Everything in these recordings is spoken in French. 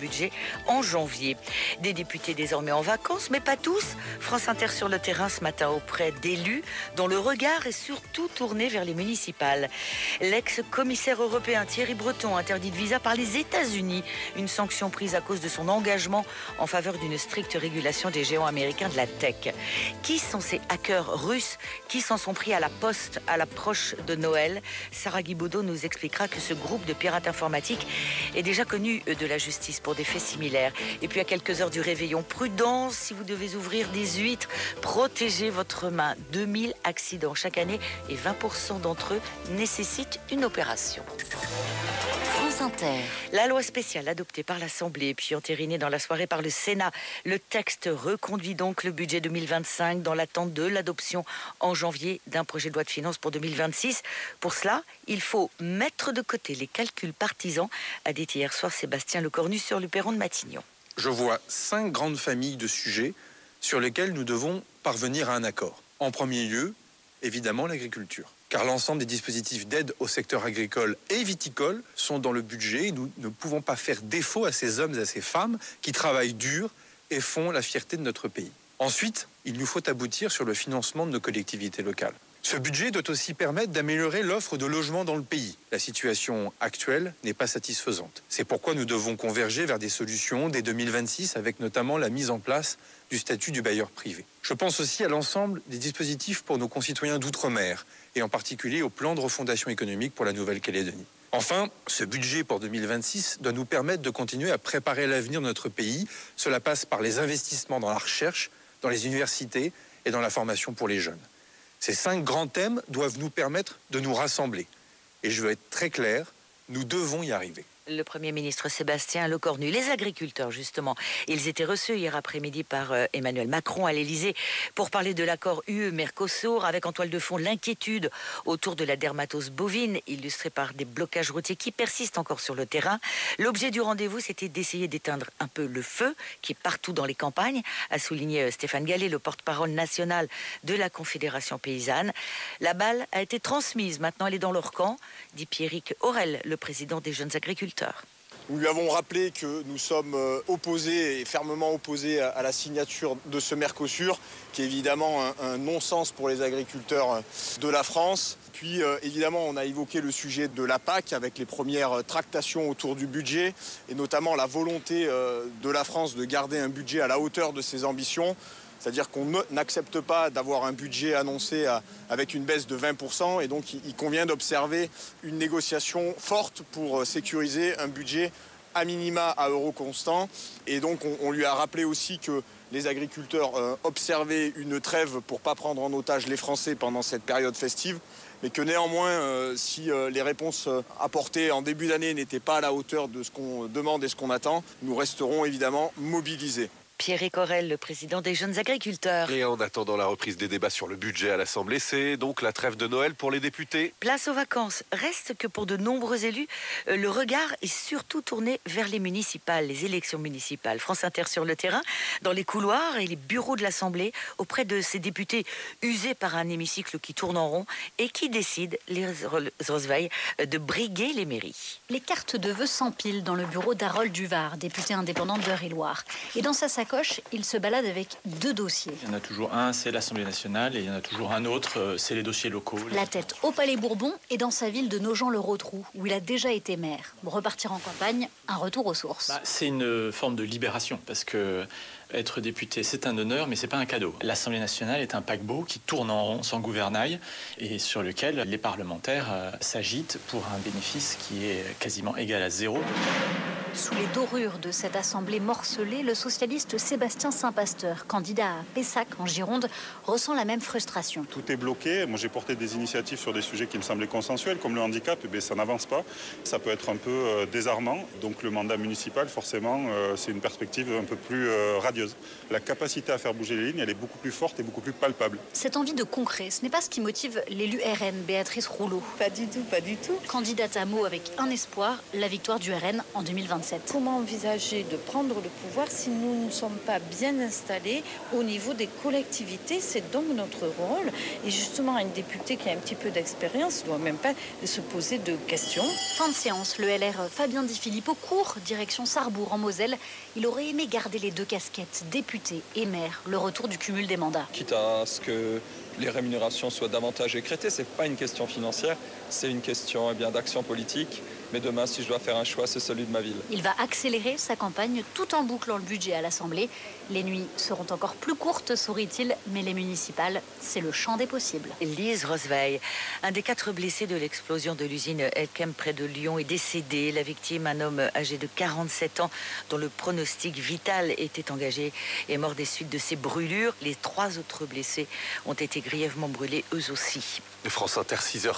budget en janvier. Des députés désormais en vacances, mais pas tous. France Inter sur le terrain ce matin auprès d'élus dont le regard est surtout tourné vers les municipales. L'ex-commissaire européen Thierry Breton interdit de visa par les États-Unis, une sanction prise à cause de son engagement en faveur d'une stricte régulation des géants américains de la tech. Qui sont ces hackers russes qui s'en sont pris à la poste à l'approche de Noël? Sarah Guibaudot nous expliquera que ce groupe de pirates informatiques est déjà connu de la justice pour des faits similaires. Et puis à quelques heures du réveillon, prudence si vous devez ouvrir des huîtres, protégez votre main. 2000 accidents chaque année et 20% d'entre eux nécessitent une opération. France Inter. La loi spéciale adoptée par l'Assemblée puis entérinée dans la soirée par le Sénat. Le texte reconduit donc le budget 2025 dans l'attente de l'adoption en janvier d'un projet de loi de finances pour 2026. Pour cela, il faut mettre de côté les calculs partisans, a dit hier soir Sébastien Lecornu sur le perron de Matignon. Je vois 5 grandes familles de sujets sur lesquels nous devons parvenir à un accord. En premier lieu, évidemment, l'agriculture. Car l'ensemble des dispositifs d'aide au secteur agricole et viticole sont dans le budget et nous ne pouvons pas faire défaut à ces hommes et à ces femmes qui travaillent dur et font la fierté de notre pays. Ensuite, il nous faut aboutir sur le financement de nos collectivités locales. Ce budget doit aussi permettre d'améliorer l'offre de logements dans le pays. La situation actuelle n'est pas satisfaisante. C'est pourquoi nous devons converger vers des solutions dès 2026 avec notamment la mise en place du statut du bailleur privé. Je pense aussi à l'ensemble des dispositifs pour nos concitoyens d'outre-mer et en particulier au plan de refondation économique pour la Nouvelle-Calédonie. Enfin, ce budget pour 2026 doit nous permettre de continuer à préparer l'avenir de notre pays. Cela passe par les investissements dans la recherche, dans les universités et dans la formation pour les jeunes. Ces 5 grands thèmes doivent nous permettre de nous rassembler. Et je veux être très clair, nous devons y arriver. Le Premier ministre Sébastien Lecornu, les agriculteurs justement, ils étaient reçus hier après-midi par Emmanuel Macron à l'Elysée pour parler de l'accord UE-Mercosur avec en toile de fond l'inquiétude autour de la dermatose bovine illustrée par des blocages routiers qui persistent encore sur le terrain. L'objet du rendez-vous, c'était d'essayer d'éteindre un peu le feu qui est partout dans les campagnes, a souligné Stéphane Gallet, le porte-parole national de la Confédération paysanne. La balle a été transmise, maintenant elle est dans leur camp, dit Pierrick Aurel, le président des jeunes agriculteurs. Nous lui avons rappelé que nous sommes opposés et fermement opposés à la signature de ce Mercosur, qui est évidemment un non-sens pour les agriculteurs de la France. Puis évidemment, on a évoqué le sujet de la PAC avec les premières tractations autour du budget et notamment la volonté de la France de garder un budget à la hauteur de ses ambitions. C'est-à-dire qu'on n'accepte pas d'avoir un budget annoncé avec une baisse de 20%. Et donc, il convient d'observer une négociation forte pour sécuriser un budget à minima à euro constant. Et donc, on lui a rappelé aussi que les agriculteurs observaient une trêve pour ne pas prendre en otage les Français pendant cette période festive. Mais que néanmoins, si les réponses apportées en début d'année n'étaient pas à la hauteur de ce qu'on demande et ce qu'on attend, nous resterons évidemment mobilisés. Pierrick Aurel, le président des jeunes agriculteurs. Et en attendant la reprise des débats sur le budget à l'Assemblée, c'est donc la trêve de Noël pour les députés. Place aux vacances. Reste que pour de nombreux élus, le regard est surtout tourné vers les municipales, les élections municipales. France Inter sur le terrain, dans les couloirs et les bureaux de l'Assemblée, auprès de ces députés usés par un hémicycle qui tourne en rond et qui décident, les Rosveilles, de briguer les mairies. Les cartes de vœux s'empilent dans le bureau d'Harold Duvard, député indépendant d'Eure-et-Loir. Et dans sa sacoche, il se balade avec 2 dossiers. Il y en a toujours un, c'est l'Assemblée nationale, et il y en a toujours un autre, c'est les dossiers locaux. La tête au Palais Bourbon et dans sa ville de Nogent-le-Rotrou, où il a déjà été maire. Pour repartir en campagne, un retour aux sources. C'est une forme de libération, parce que être député, c'est un honneur, mais c'est pas un cadeau. L'Assemblée nationale est un paquebot qui tourne en rond, sans gouvernail, et sur lequel les parlementaires s'agitent pour un bénéfice qui est quasiment égal à 0. Sous les dorures de cette assemblée morcelée, le socialiste Sébastien Saint-Pasteur, candidat à Pessac en Gironde, ressent la même frustration. Tout est bloqué. Moi, j'ai porté des initiatives sur des sujets qui me semblaient consensuels, comme le handicap. Ça n'avance pas. Ça peut être un peu désarmant. Donc, le mandat municipal, forcément, c'est une perspective un peu plus radieuse. sérieuse. La capacité à faire bouger les lignes, elle est beaucoup plus forte et beaucoup plus palpable. Cette envie de concret, ce n'est pas ce qui motive l'élu RN, Béatrice Rouleau. Pas du tout, pas du tout. Candidate à Meaux avec un espoir, la victoire du RN en 2027. Comment envisager de prendre le pouvoir si nous ne sommes pas bien installés au niveau des collectivités? C'est donc notre rôle. Et justement, un député qui a un petit peu d'expérience ne doit même pas se poser de questions. Fin de séance, le LR Fabien Di Filippo court direction Sarrebourg en Moselle. Il aurait aimé garder les deux casquettes, député et maire, le retour du cumul des mandats. Quitte à ce que les rémunérations soient davantage écrétées, ce n'est pas une question financière, c'est une question d'action politique. Mais demain, si je dois faire un choix, c'est celui de ma ville. Il va accélérer sa campagne tout en bouclant le budget à l'Assemblée. Les nuits seront encore plus courtes, sourit-il, mais les municipales, c'est le champ des possibles. Lise Rosveil, un des 4 blessés de l'explosion de l'usine Elkem près de Lyon, est décédé. La victime, un homme âgé de 47 ans, dont le pronostic vital était engagé, est mort des suites de ces brûlures. Les 3 autres blessés ont été grièvement brûlés, eux aussi. France Inter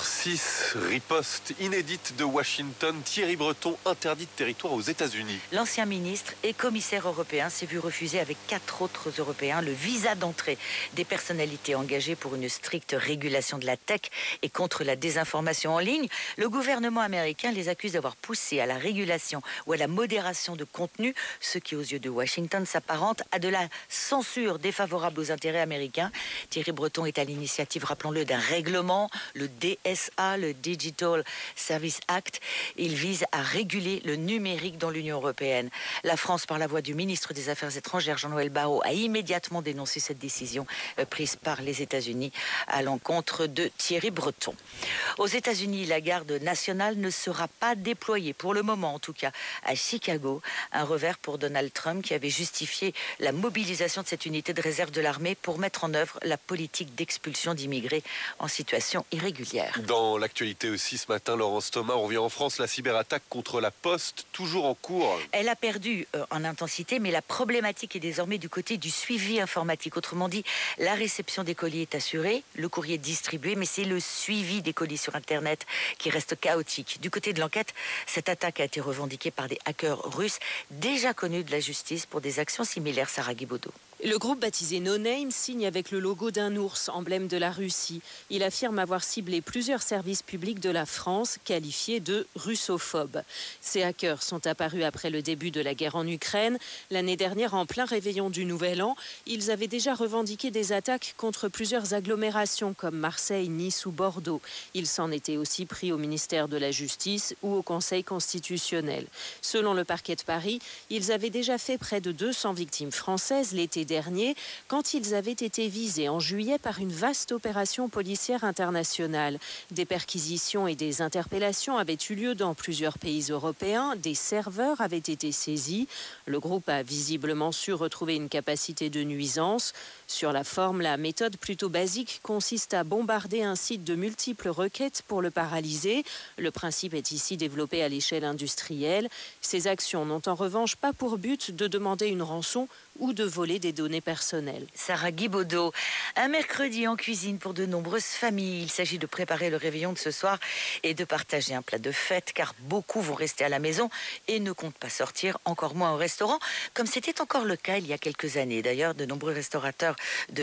6h06, riposte inédite de Washington. Thierry Breton interdit de territoire aux États-Unis. L'ancien ministre et commissaire européen s'est vu refuser avec 4 autres Européens le visa d'entrée des personnalités engagées pour une stricte régulation de la tech et contre la désinformation en ligne. Le gouvernement américain les accuse d'avoir poussé à la régulation ou à la modération de contenu, ce qui aux yeux de Washington s'apparente à de la censure défavorable aux intérêts américains. Thierry Breton est à l'initiative, rappelons-le, d'un règlement, le DSA, le Digital Service Act. Il vise à réguler le numérique dans l'Union européenne. La France, par la voix du ministre des Affaires étrangères, Jean-Noël Barrot, a immédiatement dénoncé cette décision prise par les États-Unis à l'encontre de Thierry Breton. Aux États-Unis, la garde nationale ne sera pas déployée, pour le moment en tout cas, à Chicago. Un revers pour Donald Trump qui avait justifié la mobilisation de cette unité de réserve de l'armée pour mettre en œuvre la politique d'expulsion d'immigrés en situation irrégulière. Dans l'actualité aussi ce matin, Laurence Thomas, on revient en France, la cyberattaque contre la Poste, toujours en cours. Elle a perdu en intensité, mais la problématique est désormais du côté du suivi informatique. Autrement dit, la réception des colis est assurée, le courrier est distribué, mais c'est le suivi des colis sur Internet qui reste chaotique. Du côté de l'enquête, cette attaque a été revendiquée par des hackers russes, déjà connus de la justice pour des actions similaires. Sarah Guibaudot. Le groupe baptisé No Name signe avec le logo d'un ours, emblème de la Russie. Il affirme avoir ciblé plusieurs services publics de la France, qualifiés de russophobes. Ces hackers sont apparus après le début de la guerre en Ukraine. L'année dernière, en plein réveillon du Nouvel An, ils avaient déjà revendiqué des attaques contre plusieurs agglomérations comme Marseille, Nice ou Bordeaux. Ils s'en étaient aussi pris au ministère de la Justice ou au Conseil constitutionnel. Selon le parquet de Paris, ils avaient déjà fait près de 200 victimes françaises l'été dernier, quand ils avaient été visés en juillet par une vaste opération policière internationale. Des perquisitions et des interpellations avaient eu lieu dans plusieurs pays européens. Des serveurs avaient été saisis. Le groupe a visiblement su retrouver une capacité de nuisance. Sur la forme, la méthode plutôt basique consiste à bombarder un site de multiples requêtes pour le paralyser. Le principe est ici développé à l'échelle industrielle. Ces actions n'ont en revanche pas pour but de demander une rançon ou de voler des données personnelles. Sarah Guibaudot, un mercredi en cuisine pour de nombreuses familles. Il s'agit de préparer le réveillon de ce soir et de partager un plat de fête, car beaucoup vont rester à la maison et ne comptent pas sortir, encore moins au restaurant, comme c'était encore le cas il y a quelques années. D'ailleurs, de nombreux restaurateurs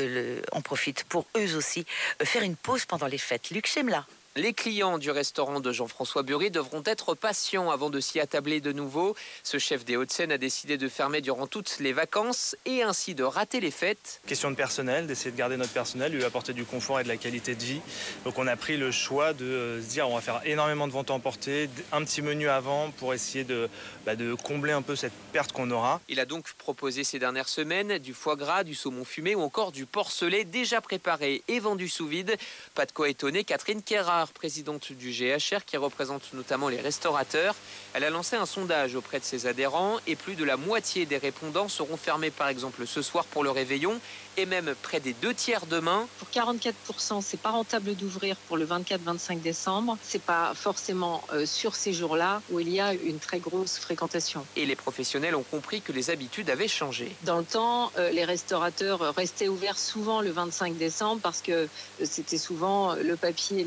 en profitent pour eux aussi faire une pause pendant les fêtes. Luc Chemla. Les clients du restaurant de Jean-François Burry devront être patients avant de s'y attabler de nouveau. Ce chef des Hauts-de-Seine a décidé de fermer durant toutes les vacances et ainsi de rater les fêtes. Question de personnel, d'essayer de garder notre personnel, lui apporter du confort et de la qualité de vie. Donc on a pris le choix de se dire on va faire énormément de ventes à emporter, un petit menu avant pour essayer de combler un peu cette perte qu'on aura. Il a donc proposé ces dernières semaines du foie gras, du saumon fumé ou encore du porcelet déjà préparé et vendu sous vide. Pas de quoi étonner Catherine Kérard, présidente du GHR qui représente notamment les restaurateurs. Elle a lancé un sondage auprès de ses adhérents et plus de la moitié des répondants seront fermés par exemple ce soir pour le réveillon et même près des 2/3 demain. Pour 44%, c'est pas rentable d'ouvrir pour le 24-25 décembre. C'est pas forcément sur ces jours-là où il y a une très grosse fréquentation. Et les professionnels ont compris que les habitudes avaient changé. Dans le temps, les restaurateurs restaient ouverts souvent le 25 décembre parce que c'était souvent le papy et la mamie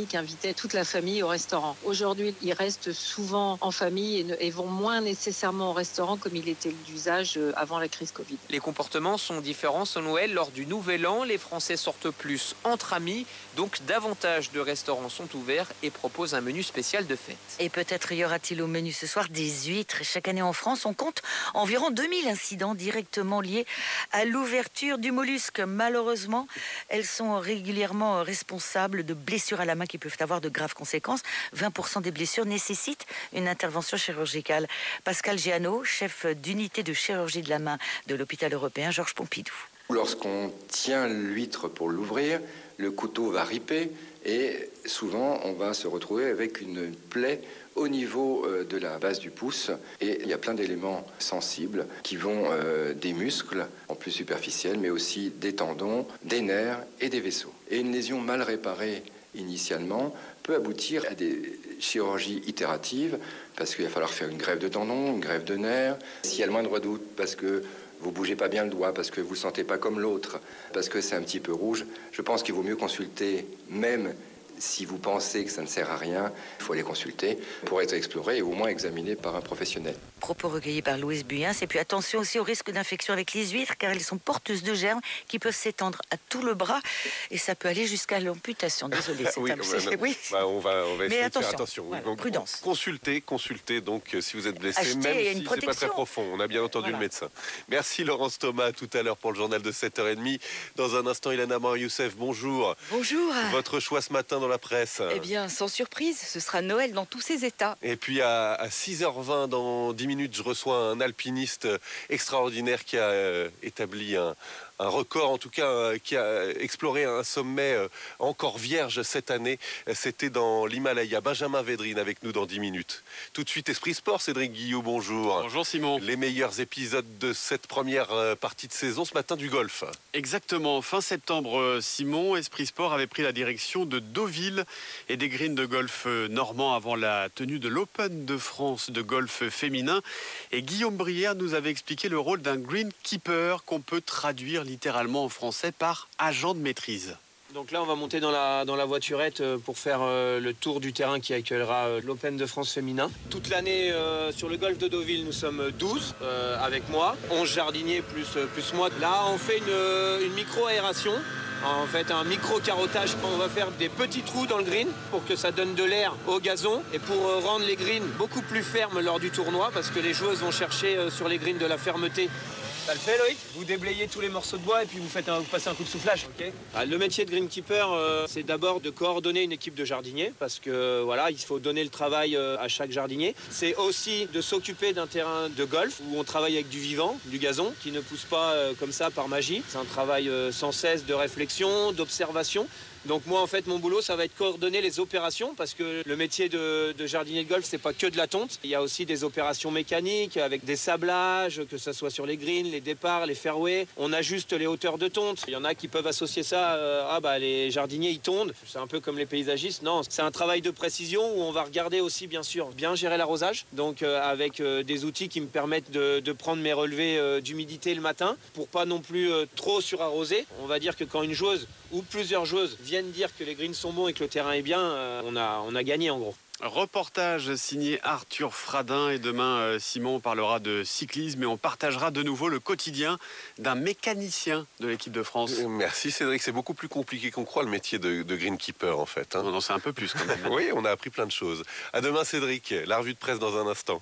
qui invitaient toute la famille au restaurant. Aujourd'hui, ils restent souvent en famille et vont moins nécessairement au restaurant comme il était d'usage avant la crise Covid. Les comportements sont différents selon elle. Lors du Nouvel An, les Français sortent plus entre amis, donc davantage de restaurants sont ouverts et proposent un menu spécial de fête. Et peut-être y aura-t-il au menu ce soir des huîtres. Chaque année en France, on compte environ 2000 incidents directement liés à l'ouverture du mollusque. Malheureusement, elles sont régulièrement responsables de blessures à la main qui peuvent avoir de graves conséquences. 20% des blessures nécessitent une intervention chirurgicale. Pascal Giano, chef d'unité de chirurgie de la main de l'hôpital européen Georges Pompidou. Lorsqu'on tient l'huître pour l'ouvrir, le couteau va riper et souvent on va se retrouver avec une plaie au niveau de la base du pouce. Et il y a plein d'éléments sensibles qui vont des muscles en plus superficiels, mais aussi des tendons, des nerfs et des vaisseaux. Et une lésion mal réparée initialement peut aboutir à des chirurgies itératives parce qu'il va falloir faire une greffe de tendons, une greffe de nerfs. S'il y a le moindre doute parce que vous bougez pas bien le doigt, parce que vous le sentez pas comme l'autre, parce que c'est un petit peu rouge, je pense qu'il vaut mieux consulter, même si vous pensez que ça ne sert à rien, il faut aller consulter pour être exploré et au moins examiné par un professionnel. Propos recueillis par Louise Buyens. Et puis attention aussi au risque d'infection avec les huîtres, car elles sont porteuses de germes qui peuvent s'étendre à tout le bras et ça peut aller jusqu'à l'amputation. Désolé, c'est oui, oui. Bah, on va essayer Mais de faire attention. Voilà, Donc, prudence. Consultez donc si vous êtes blessé, Achetez même une si c'est pas très profond. On a bien entendu le médecin. Merci Laurence Thomas, tout à l'heure pour le journal de 7h30. Dans un instant, Ilana Mar-Youssef, bonjour. Bonjour. Votre choix ce matin dans la presse. Eh bien, sans surprise, ce sera Noël dans tous ses états. Et puis à 6h20, dans 10 minutes, je reçois un alpiniste extraordinaire qui a établi un record, en tout cas, qui a exploré un sommet encore vierge cette année. C'était dans l'Himalaya. Benjamin Védrine avec nous dans 10 minutes. Tout de suite, Esprit Sport, Cédric Guillot, bonjour. Bonjour Simon. Les meilleurs épisodes de cette première partie de saison, ce matin du golf. Exactement. Fin septembre, Simon, Esprit Sport avait pris la direction de Deauville et des greens de golf normands avant la tenue de l'Open de France de golf féminin. Et Guillaume Brière nous avait expliqué le rôle d'un greenkeeper qu'on peut traduire littéralement en français par agent de maîtrise. Donc là, on va monter dans la voiturette pour faire le tour du terrain qui accueillera l'Open de France féminin. Toute l'année, sur le golf de Deauville, nous sommes 12 avec moi, 11 jardiniers plus moi. Là, on fait une micro-aération. En fait, un micro-carottage. On va faire des petits trous dans le green pour que ça donne de l'air au gazon et pour rendre les greens beaucoup plus fermes lors du tournoi parce que les joueuses vont chercher sur les greens de la fermeté. Ça le fait, Loïc? Vous déblayez tous les morceaux de bois et puis vous passez un coup de soufflage. Okay. Le métier de greenkeeper, c'est d'abord de coordonner une équipe de jardiniers parce que voilà, il faut donner le travail à chaque jardinier. C'est aussi de s'occuper d'un terrain de golf où on travaille avec du vivant, du gazon, qui ne pousse pas comme ça par magie. C'est un travail sans cesse de réflexion, d'observation. Donc moi, en fait, mon boulot, ça va être coordonner les opérations parce que le métier de jardinier de golf, c'est pas que de la tonte. Il y a aussi des opérations mécaniques avec des sablages, que ça soit sur les greens, les départs, les fairways. On ajuste les hauteurs de tonte. Il y en a qui peuvent associer ça, les jardiniers, ils tondent. C'est un peu comme les paysagistes. Non, c'est un travail de précision où on va regarder aussi, bien sûr, bien gérer l'arrosage. Donc avec des outils qui me permettent de prendre mes relevés d'humidité le matin pour pas non plus trop surarroser. On va dire que quand une joueuse ou plusieurs joueuses viennent dire que les greens sont bons et que le terrain est bien, on a gagné en gros. Reportage signé Arthur Fradin et demain Simon parlera de cyclisme et on partagera de nouveau le quotidien d'un mécanicien de l'équipe de France. Merci Cédric, c'est beaucoup plus compliqué qu'on croit le métier de greenkeeper en fait. Hein. On en sait un peu plus quand même. Oui, on a appris plein de choses. À demain Cédric, la revue de presse dans un instant.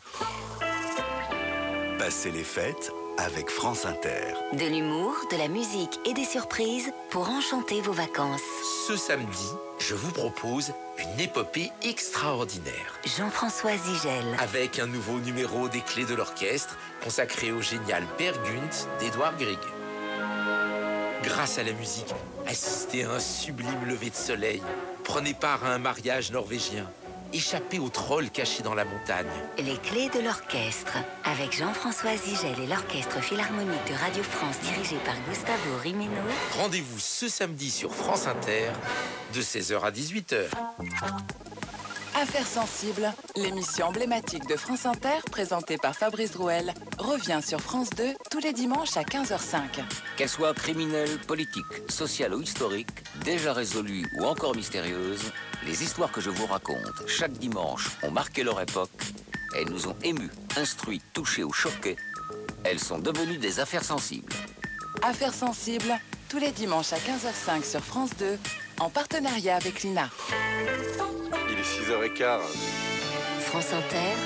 Passez les fêtes avec France Inter. De l'humour, de la musique et des surprises pour enchanter vos vacances. Ce samedi, je vous propose une épopée extraordinaire. Jean-François Zigel. Avec un nouveau numéro des Clés de l'orchestre consacré au génial Peer Gynt d'Edouard Grieg. Grâce à la musique, assistez à un sublime lever de soleil. Prenez part à un mariage norvégien. Échappez aux trolls cachés dans la montagne. Les Clés de l'orchestre, avec Jean-François Zigel et l'Orchestre Philharmonique de Radio France dirigé par Gustavo Rimino. Rendez-vous ce samedi sur France Inter, de 16h à 18h. Affaires sensibles, l'émission emblématique de France Inter, présentée par Fabrice Drouel, revient sur France 2 tous les dimanches à 15h05. Qu'elles soient criminelles, politiques, sociales ou historiques, déjà résolues ou encore mystérieuses, les histoires que je vous raconte chaque dimanche ont marqué leur époque. Elles nous ont émus, instruits, touchés ou choqués. Elles sont devenues des affaires sensibles. Affaires sensibles, tous les dimanches à 15h05 sur France 2, en partenariat avec l'INA. Il est 6h15. France Inter,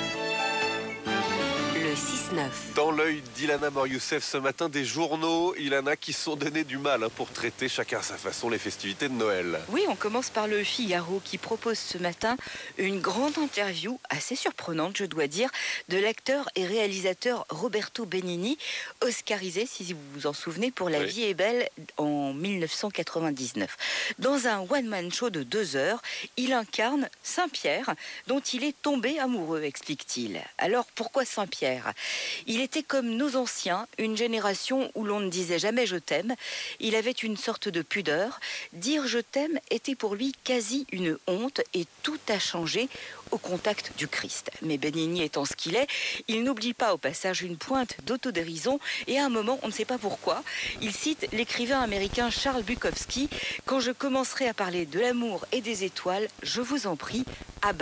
le 6-9. Dans l'œil d'Ilana Mor-Youssef ce matin, des journaux, Ilana, qui se sont donné du mal pour traiter chacun à sa façon les festivités de Noël. Oui, on commence par le Figaro qui propose ce matin une grande interview, assez surprenante je dois dire, de l'acteur et réalisateur Roberto Benigni, oscarisé, si vous vous en souvenez, pour La vie est belle en 1999. Dans un one-man show de 2 heures, il incarne Saint-Pierre, dont il est tombé amoureux, explique-t-il. Alors pourquoi Saint-Pierre ? Il était comme nos anciens, une génération où l'on ne disait jamais « je t'aime ». Il avait une sorte de pudeur. Dire « je t'aime » était pour lui quasi une honte et tout a changé au contact du Christ. Mais Benigni étant ce qu'il est, il n'oublie pas au passage une pointe d'autodérision et à un moment, on ne sait pas pourquoi, il cite l'écrivain américain Charles Bukowski « Quand je commencerai à parler de l'amour et des étoiles, je vous en prie, abattez-moi ».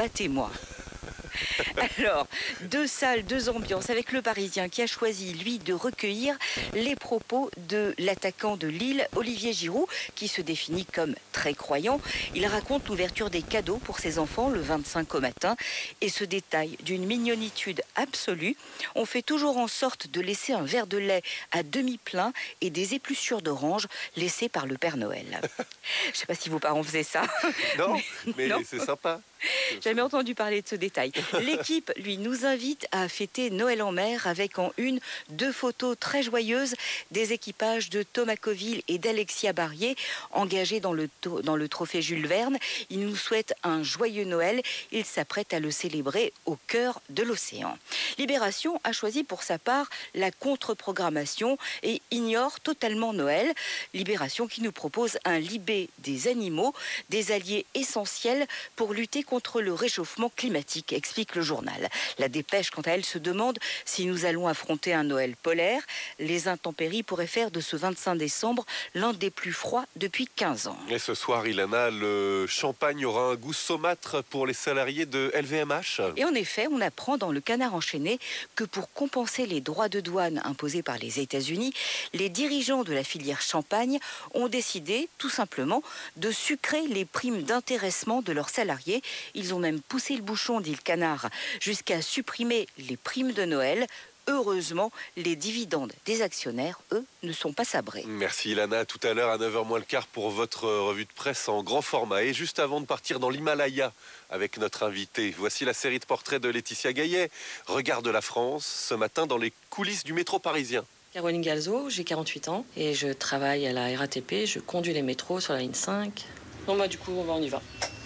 Alors, 2 salles, 2 ambiances avec le Parisien qui a choisi, lui, de recueillir les propos de l'attaquant de Lille, Olivier Giroud, qui se définit comme très croyant. Il raconte l'ouverture des cadeaux pour ses enfants le 25 au matin et ce détail d'une mignonitude absolue. On fait toujours en sorte de laisser un verre de lait à demi plein et des épluchures d'orange laissées par le Père Noël. Je ne sais pas si vos parents faisaient ça. Non, mais non. c'est sympa. Jamais entendu parler de ce détail. L'équipe, lui, nous invite à fêter Noël en mer avec en une 2 photos très joyeuses des équipages de Thomas Coville et d'Alexia Barrier engagés dans le trophée Jules Verne. Il nous souhaite un joyeux Noël. Il s'apprête à le célébrer au cœur de l'océan. Libération a choisi pour sa part la contre-programmation et ignore totalement Noël. Libération qui nous propose un Libé des animaux, des alliés essentiels pour lutter contre le réchauffement climatique, explique le journal. La Dépêche, quant à elle, se demande si nous allons affronter un Noël polaire. Les intempéries pourraient faire de ce 25 décembre l'un des plus froids depuis 15 ans. Et ce soir, Ilana, le champagne aura un goût saumâtre pour les salariés de LVMH. Et en effet, on apprend dans le Canard enchaîné que pour compenser les droits de douane imposés par les États-Unis, les dirigeants de la filière champagne ont décidé, tout simplement, de sucrer les primes d'intéressement de leurs salariés. Ils ont même poussé le bouchon, dit le Canard, jusqu'à supprimer les primes de Noël. Heureusement, les dividendes des actionnaires, eux, ne sont pas sabrés. Merci Ilana, tout à l'heure à 9h moins le quart pour votre revue de presse en grand format. Et juste avant de partir dans l'Himalaya avec notre invité, voici la série de portraits de Laetitia Gaillet. Regard de la France, ce matin dans les coulisses du métro parisien. Caroline Galzo, j'ai 48 ans et je travaille à la RATP, je conduis les métros sur la ligne 5. Bon bah du coup, on y va.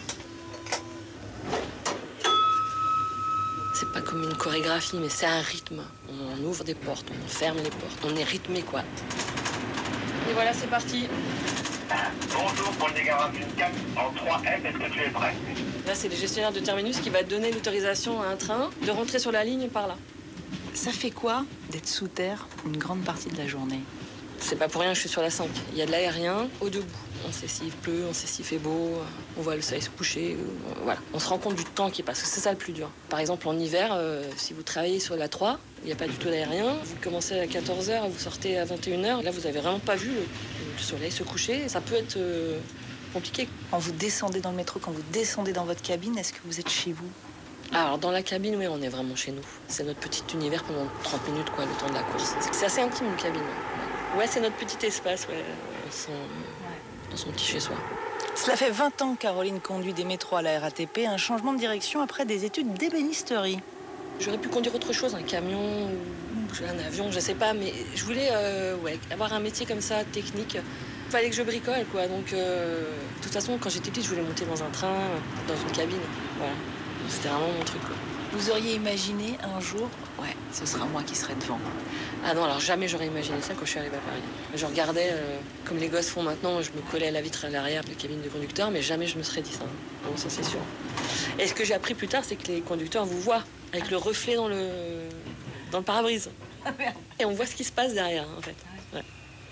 C'est pas comme une chorégraphie, mais c'est un rythme. On ouvre des portes, on ferme les portes, on est rythmé quoi. Et voilà, c'est parti. Bonjour, Paul Desgarades, une 4 en 3F, est-ce que tu es prêt? Là, c'est le gestionnaire de terminus qui va donner l'autorisation à un train de rentrer sur la ligne par là. Ça fait quoi d'être sous terre une grande partie de la journée? C'est pas pour rien que je suis sur la 5. Il y a de l'aérien au debout. On sait s'il pleut, on sait s'il fait beau, on voit le soleil se coucher. Voilà. On se rend compte du temps qui passe. C'est ça le plus dur. Par exemple, en hiver, si vous travaillez sur la 3, il n'y a pas du tout d'aérien. Vous commencez à 14h, vous sortez à 21h. Là, vous n'avez vraiment pas vu le soleil se coucher. Ça peut être compliqué. Quand vous descendez dans le métro, quand vous descendez dans votre cabine, est-ce que vous êtes chez vous? Alors, dans la cabine, oui, on est vraiment chez nous. C'est notre petit univers pendant 30 minutes, quoi, le temps de la course. C'est assez intime, une cabine. Ouais, c'est notre petit espace, ouais. Dans son petit chez-soi. Cela fait 20 ans que Caroline conduit des métros à la RATP, un changement de direction après des études d'ébénisterie. J'aurais pu conduire autre chose, un camion ou un avion, je sais pas, mais je voulais avoir un métier comme ça, technique. Il fallait que je bricole, quoi. Donc, de toute façon, quand j'étais petite, je voulais monter dans un train, dans une cabine. Voilà. C'était vraiment mon truc, quoi. Vous auriez imaginé un jour, ouais, ce sera moi qui serai devant. Ah non, alors jamais j'aurais imaginé ça quand je suis arrivée à Paris. Je regardais, comme les gosses font maintenant, je me collais à la vitre à l'arrière de la cabine du conducteur, mais jamais je me serais dit ça. Bon, ça c'est sûr. Et ce que j'ai appris plus tard, c'est que les conducteurs vous voient avec le reflet dans le pare-brise. Et on voit ce qui se passe derrière, en fait. Ouais.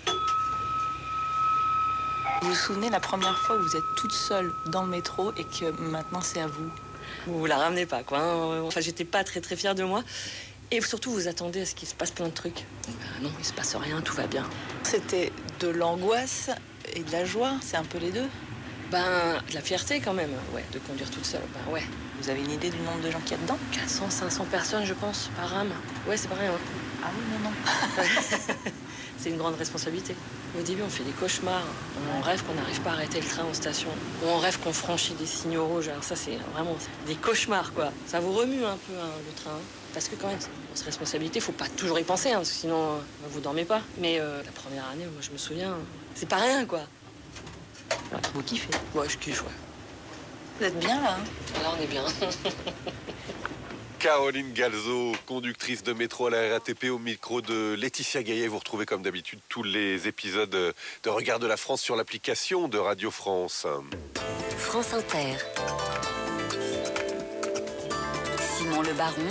Vous vous souvenez la première fois où vous êtes toute seule dans le métro et que maintenant c'est à vous? Vous la ramenez pas, quoi. Hein. Enfin, j'étais pas très très fière de moi. Et surtout, vous attendez à ce qu'il se passe plein de trucs. Non, il se passe rien, tout va bien. C'était de l'angoisse et de la joie, c'est un peu les deux? De la fierté quand même, ouais, de conduire toute seule. Ouais. Vous avez une idée du nombre de gens qu'il y a dedans? 400, 500 personnes, je pense, par rame. Ouais, c'est pas rien. Ah oui, non. C'est une grande responsabilité. Au début, on fait des cauchemars. On rêve qu'on n'arrive pas à arrêter le train en station. On rêve qu'on franchit des signaux rouges. Alors ça, c'est vraiment des cauchemars, quoi. Ça vous remue un peu, hein, le train. Parce que quand même, c'est une grosse responsabilité. Faut pas toujours y penser, hein, parce que sinon, vous dormez pas. Mais la première année, moi, je me souviens, c'est pas rien, quoi. Ouais, vous kiffez? Ouais, je kiffe, ouais. Vous êtes bien, là, hein? Là, on est bien. Caroline Galzo, conductrice de métro à la RATP, au micro de Laetitia Gaillet. Vous retrouvez comme d'habitude tous les épisodes de Regard de la France sur l'application de Radio France. France Inter. Simon Le Baron.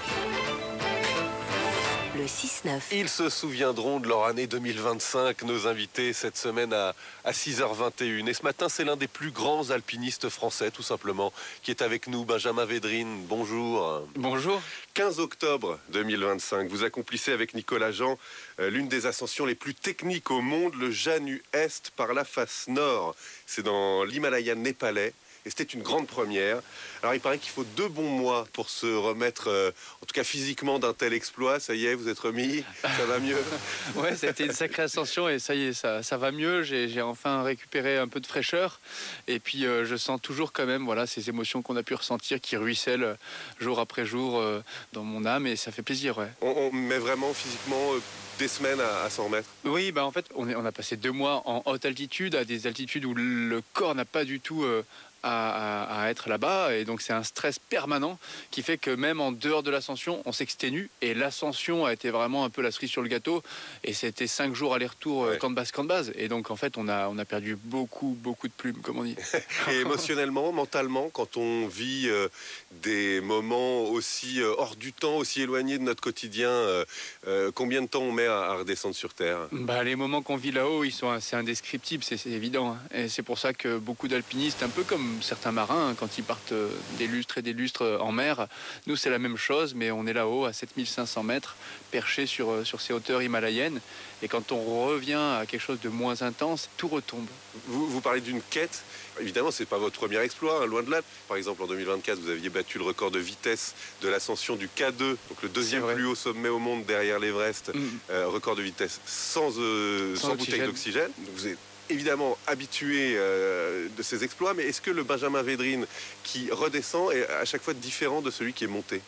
Le 6-9. Ils se souviendront de leur année 2025, nos invités cette semaine à 6h21. Et ce matin, c'est l'un des plus grands alpinistes français, tout simplement, qui est avec nous, Benjamin Védrine. Bonjour. Bonjour. 15 octobre 2025, vous accomplissez avec Nicolas Jean l'une des ascensions les plus techniques au monde, le Janu Est par la face nord. C'est dans l'Himalaya népalais. Et c'était une grande première. Alors il paraît qu'il faut 2 bons mois pour se remettre, en tout cas physiquement, d'un tel exploit. Ça y est, vous êtes remis, ça va mieux? Ouais, ça a été une sacrée ascension et ça y est, ça va mieux. J'ai enfin récupéré un peu de fraîcheur. Et puis je sens toujours quand même ces émotions qu'on a pu ressentir qui ruissellent jour après jour dans mon âme et ça fait plaisir. Ouais. On met vraiment physiquement des semaines à s'en remettre? Oui, en fait, on a passé 2 mois en haute altitude, à des altitudes où le corps n'a pas du tout à être là-bas, et donc c'est un stress permanent qui fait que même en dehors de l'ascension, on s'exténue, et l'ascension a été vraiment un peu la cerise sur le gâteau, et c'était 5 jours aller-retour camp de base, et donc en fait on a perdu beaucoup de plumes, comme on dit. Et émotionnellement, mentalement, quand on vit des moments aussi hors du temps, aussi éloignés de notre quotidien, combien de temps on met à redescendre sur Terre? Les moments qu'on vit là-haut, ils sont assez indescriptibles, c'est évident, hein. Et c'est pour ça que beaucoup d'alpinistes, un peu comme certains marins, quand ils partent des lustres et des lustres en mer, nous c'est la même chose, mais on est là-haut à 7500 mètres, perché sur ces hauteurs himalayennes, et quand on revient à quelque chose de moins intense, tout retombe. Vous parlez d'une quête, évidemment c'est pas votre premier exploit, hein, loin de là. Par exemple en 2024, vous aviez battu le record de vitesse de l'ascension du K2, donc le deuxième plus haut sommet au monde derrière l'Everest, record de vitesse sans bouteille d'oxygène. Vous êtes évidemment habitué de ces exploits, mais est-ce que le Benjamin Védrine qui redescend est à chaque fois différent de celui qui est monté?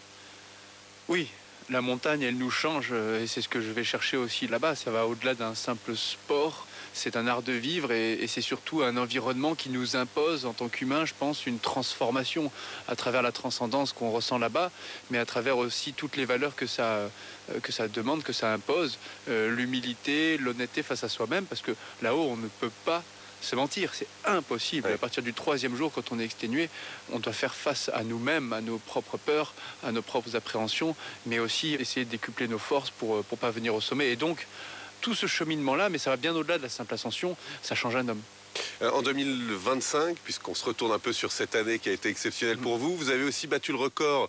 Oui, la montagne, elle nous change, et c'est ce que je vais chercher aussi là-bas. Ça va au-delà d'un simple sport. C'est un art de vivre et c'est surtout un environnement qui nous impose en tant qu'humains, je pense, une transformation à travers la transcendance qu'on ressent là-bas, mais à travers aussi toutes les valeurs que ça demande, que ça impose, l'humilité, l'honnêteté face à soi-même, parce que là-haut, on ne peut pas se mentir, c'est impossible. Ouais. À partir du 3e jour, quand on est exténué, on doit faire face à nous-mêmes, à nos propres peurs, à nos propres appréhensions, mais aussi essayer de décupler nos forces pour pas venir au sommet. Et donc, tout ce cheminement-là, mais ça va bien au-delà de la simple ascension, ça change un homme. En 2025, puisqu'on se retourne un peu sur cette année qui a été exceptionnelle pour vous, vous avez aussi battu le record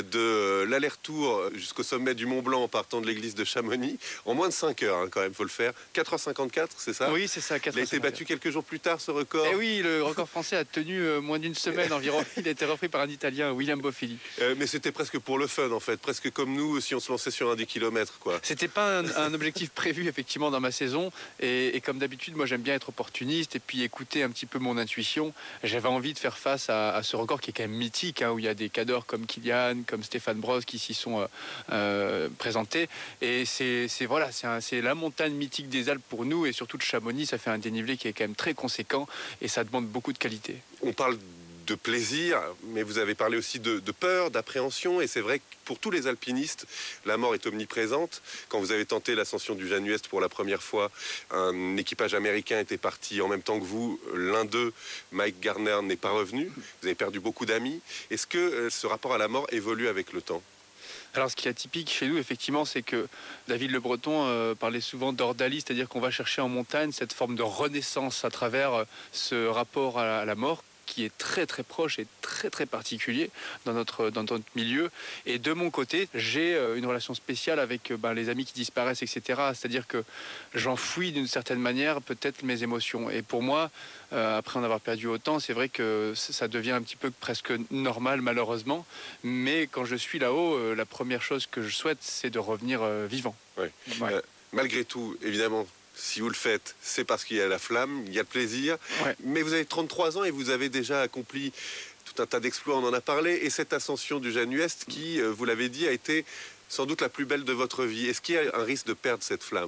de l'aller-retour jusqu'au sommet du Mont Blanc en partant de l'église de Chamonix, en moins de 5 heures, hein, quand même, il faut le faire. 4h54, c'est ça? Oui, c'est ça, 4h54. Il a été battu quelques jours plus tard, ce record? Eh oui, le record français a tenu moins d'une semaine environ. Il a été repris par un Italien, William Boffili. Mais c'était presque pour le fun, en fait, presque comme nous, si on se lançait sur un 10 km, quoi. C'était pas un objectif prévu, effectivement, dans ma saison, et comme d'habitude, moi j'aime bien être opportuniste, et puis écouter un petit peu mon intuition. J'avais envie de faire face à ce record qui est quand même mythique, hein, où il y a des cadors comme Kilian, comme Stéphane Brosse qui s'y sont présentés. Et c'est la montagne mythique des Alpes pour nous, et surtout de Chamonix, ça fait un dénivelé qui est quand même très conséquent et ça demande beaucoup de qualité. On parle de plaisir, mais vous avez parlé aussi de peur, d'appréhension, et c'est vrai que pour tous les alpinistes, la mort est omniprésente. Quand vous avez tenté l'ascension du Janus Est pour la première fois, un équipage américain était parti en même temps que vous. L'un d'eux, Mike Garner, n'est pas revenu. Vous avez perdu beaucoup d'amis. Est-ce que ce rapport à la mort évolue avec le temps ? Alors ce qui est atypique chez nous, effectivement, c'est que David Le Breton parlait souvent d'ordalie, c'est-à-dire qu'on va chercher en montagne cette forme de renaissance à travers ce rapport à la mort qui est très très proche et très très particulier dans notre milieu. Et de mon côté, j'ai une relation spéciale avec les amis qui disparaissent, etc. C'est-à-dire que j'enfouis d'une certaine manière peut-être mes émotions. Et pour moi, après en avoir perdu autant, c'est vrai que ça devient un petit peu presque normal malheureusement. Mais quand je suis là-haut, la première chose que je souhaite, c'est de revenir vivant. Oui. Ouais. Malgré tout, évidemment, si vous le faites, c'est parce qu'il y a la flamme, il y a le plaisir. Ouais. Mais vous avez 33 ans et vous avez déjà accompli tout un tas d'exploits, on en a parlé. Et cette ascension du Janus Est qui, vous l'avez dit, a été sans doute la plus belle de votre vie. Est-ce qu'il y a un risque de perdre cette flamme ?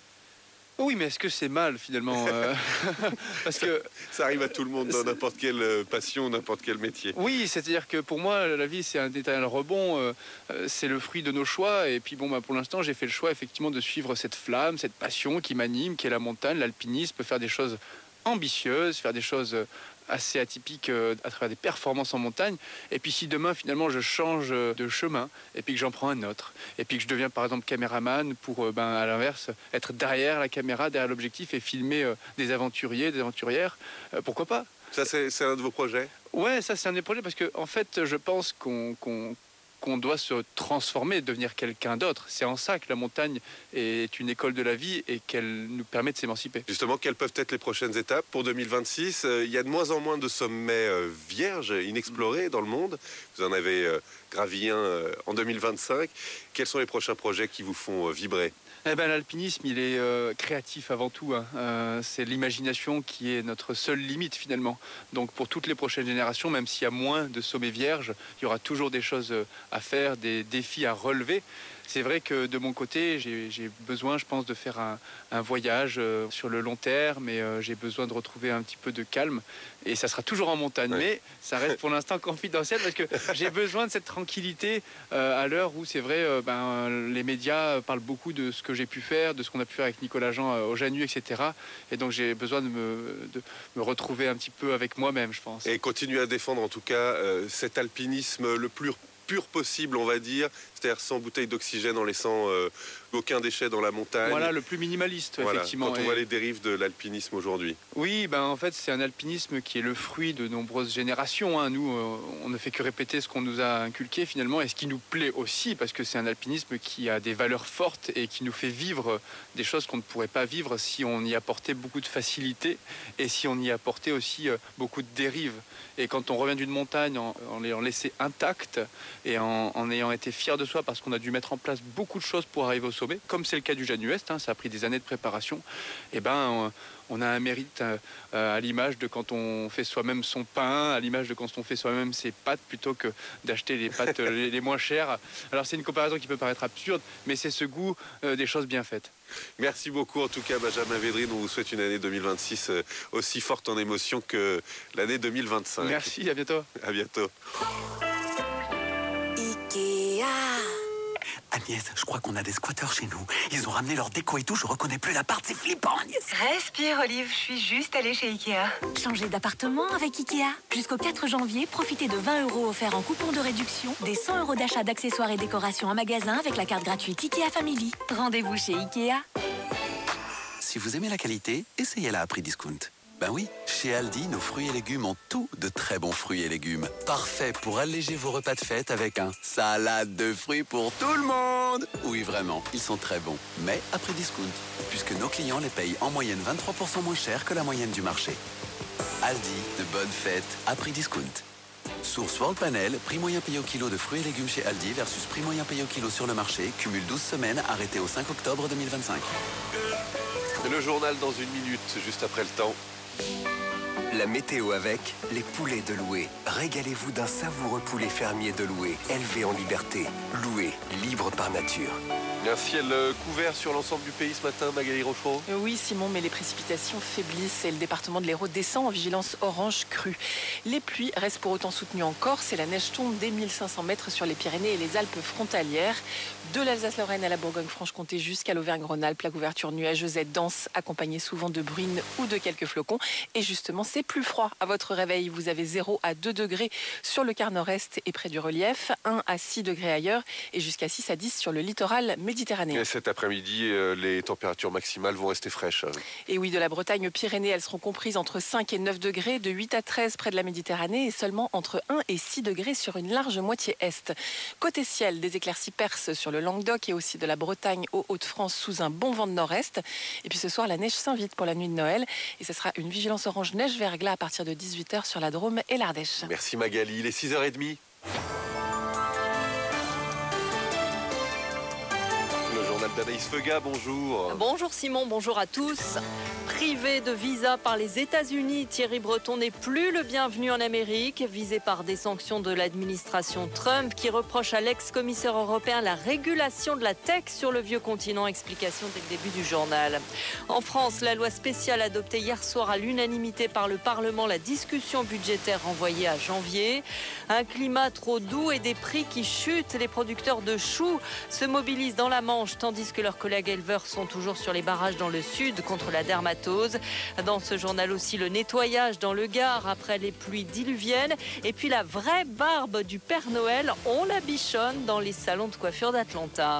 Oui, mais est-ce que c'est mal finalement parce que ça arrive à tout le monde dans n'importe quelle passion, n'importe quel métier. Oui, c'est-à-dire que pour moi, la vie, c'est un éternel rebond. C'est le fruit de nos choix. Et puis pour l'instant, j'ai fait le choix effectivement de suivre cette flamme, cette passion qui m'anime, qui est la montagne, l'alpinisme, faire des choses ambitieuses, faire des choses assez atypiques à travers des performances en montagne. Et puis si demain finalement je change de chemin et puis que j'en prends un autre et puis que je deviens par exemple caméraman pour à l'inverse être derrière la caméra, derrière l'objectif et filmer des aventuriers, des aventurières, pourquoi pas ? Ça c'est un de vos projets ? Ouais, ça c'est un des projets parce que en fait je pense qu'on doit se transformer, devenir quelqu'un d'autre. C'est en ça que la montagne est une école de la vie et qu'elle nous permet de s'émanciper. Justement, quelles peuvent être les prochaines étapes pour 2026 ? Il y a de moins en moins de sommets vierges, inexplorés dans le monde. Vous en avez gravi un en 2025. Quels sont les prochains projets qui vous font vibrer ? L'alpinisme, il est créatif avant tout. C'est l'imagination qui est notre seule limite finalement. Donc pour toutes les prochaines générations, même s'il y a moins de sommets vierges, il y aura toujours des choses à faire, des défis à relever. C'est vrai que de mon côté, j'ai besoin, je pense, de faire un voyage sur le long terme, mais j'ai besoin de retrouver un petit peu de calme. Et ça sera toujours en montagne, ouais. Mais ça reste pour l'instant confidentiel parce que j'ai besoin de cette tranquillité à l'heure où c'est vrai, les médias parlent beaucoup de ce que j'ai pu faire, de ce qu'on a pu faire avec Nicolas Jean au Janus, etc. Et donc j'ai besoin de me retrouver un petit peu avec moi-même, je pense. Et continuer à défendre en tout cas cet alpinisme le plus pur possible, on va dire, c'est-à-dire sans bouteille d'oxygène, en laissant aucun déchet dans la montagne. Voilà, le plus minimaliste, voilà, effectivement. Quand on voit les dérives de l'alpinisme aujourd'hui. Oui, en fait, c'est un alpinisme qui est le fruit de nombreuses générations. Hein. Nous, on ne fait que répéter ce qu'on nous a inculqué finalement, et ce qui nous plaît aussi, parce que c'est un alpinisme qui a des valeurs fortes et qui nous fait vivre des choses qu'on ne pourrait pas vivre si on y apportait beaucoup de facilité et si on y apportait aussi beaucoup de dérives. Et quand on revient d'une montagne en l'ayant laissé intacte et en ayant été fier de soi parce qu'on a dû mettre en place beaucoup de choses pour arriver au sommet, comme c'est le cas du Janus Est, ça a pris des années de préparation, on a un mérite à l'image de quand on fait soi-même son pain, à l'image de quand on fait soi-même ses pâtes plutôt que d'acheter les pâtes les moins chères. Alors c'est une comparaison qui peut paraître absurde, mais c'est ce goût des choses bien faites. Merci beaucoup en tout cas Benjamin Védrine, on vous souhaite une année 2026 aussi forte en émotion que l'année 2025. Merci, à bientôt. À bientôt. Ikea. Agnès, je crois qu'on a des squatteurs chez nous. Ils ont ramené leur déco et tout, je reconnais plus l'appart, c'est flippant Agnès. Respire Olive, je suis juste allée chez Ikea. Changez d'appartement avec Ikea. Jusqu'au 4 janvier, profitez de 20 € offerts en coupon de réduction, des 100 € d'achat d'accessoires et décorations en magasin avec la carte gratuite Ikea Family. Rendez-vous chez Ikea. Si vous aimez la qualité, essayez-la à prix discount. Ben oui, chez Aldi, nos fruits et légumes ont tous de très bons fruits et légumes. Parfait pour alléger vos repas de fête avec un salade de fruits pour tout le monde. Oui, vraiment, ils sont très bons, mais à prix discount, puisque nos clients les payent en moyenne 23% moins cher que la moyenne du marché. Aldi, de bonnes fêtes à prix discount. Source World Panel, prix moyen payé au kilo de fruits et légumes chez Aldi versus prix moyen payé au kilo sur le marché, cumule 12 semaines, arrêté au 5 octobre 2025. Le journal dans une minute, juste après le temps. La météo avec les poulets de Loué. Régalez-vous d'un savoureux poulet fermier de Loué, élevé en liberté. Loué, libre par nature. Un ciel couvert sur l'ensemble du pays ce matin, Magali Rochereau. Oui, Simon, mais les précipitations faiblissent et le département de l'Hérault descend en vigilance orange crue. Les pluies restent pour autant soutenues en Corse et la neige tombe dès 1500 mètres sur les Pyrénées et les Alpes frontalières. De l'Alsace-Lorraine à la Bourgogne-Franche-Comté jusqu'à l'Auvergne-Rhône-Alpes, la couverture nuageuse est dense, accompagnée souvent de bruines ou de quelques flocons. Et justement, c'est plus froid à votre réveil. Vous avez 0 à 2 degrés sur le quart nord-est et près du relief, 1 à 6 degrés ailleurs et jusqu'à 6 à 10 sur le littoral méditerranéen. Et cet après-midi, les températures maximales vont rester fraîches. Et oui, de la Bretagne aux Pyrénées, elles seront comprises entre 5 et 9 degrés, de 8 à 13 près de la Méditerranée et seulement entre 1 et 6 degrés sur une large moitié est. Côté ciel, des éclaircies percent sur le Languedoc et aussi de la Bretagne aux Hauts-de-France sous un bon vent de nord-est. Et puis ce soir, la neige s'invite pour la nuit de Noël et ce sera une vigilance orange neige-verglas à partir de 18h sur la Drôme et l'Ardèche. Merci Magali, il est 6h30. D'Anaïs Feuga, bonjour. Bonjour Simon, bonjour à tous. Privé de visa par les États-Unis, Thierry Breton n'est plus le bienvenu en Amérique, visé par des sanctions de l'administration Trump qui reproche à l'ex-commissaire européen la régulation de la tech sur le vieux continent. Explication dès le début du journal. En France, la loi spéciale adoptée hier soir à l'unanimité par le Parlement, la discussion budgétaire renvoyée à janvier. Un climat trop doux et des prix qui chutent. Les producteurs de choux se mobilisent dans la Manche tandis que leurs collègues éleveurs sont toujours sur les barrages dans le sud contre la dermatose. Dans ce journal aussi, le nettoyage dans le Gard après les pluies diluviennes. Et puis la vraie barbe du Père Noël, on la bichonne dans les salons de coiffure d'Atlanta.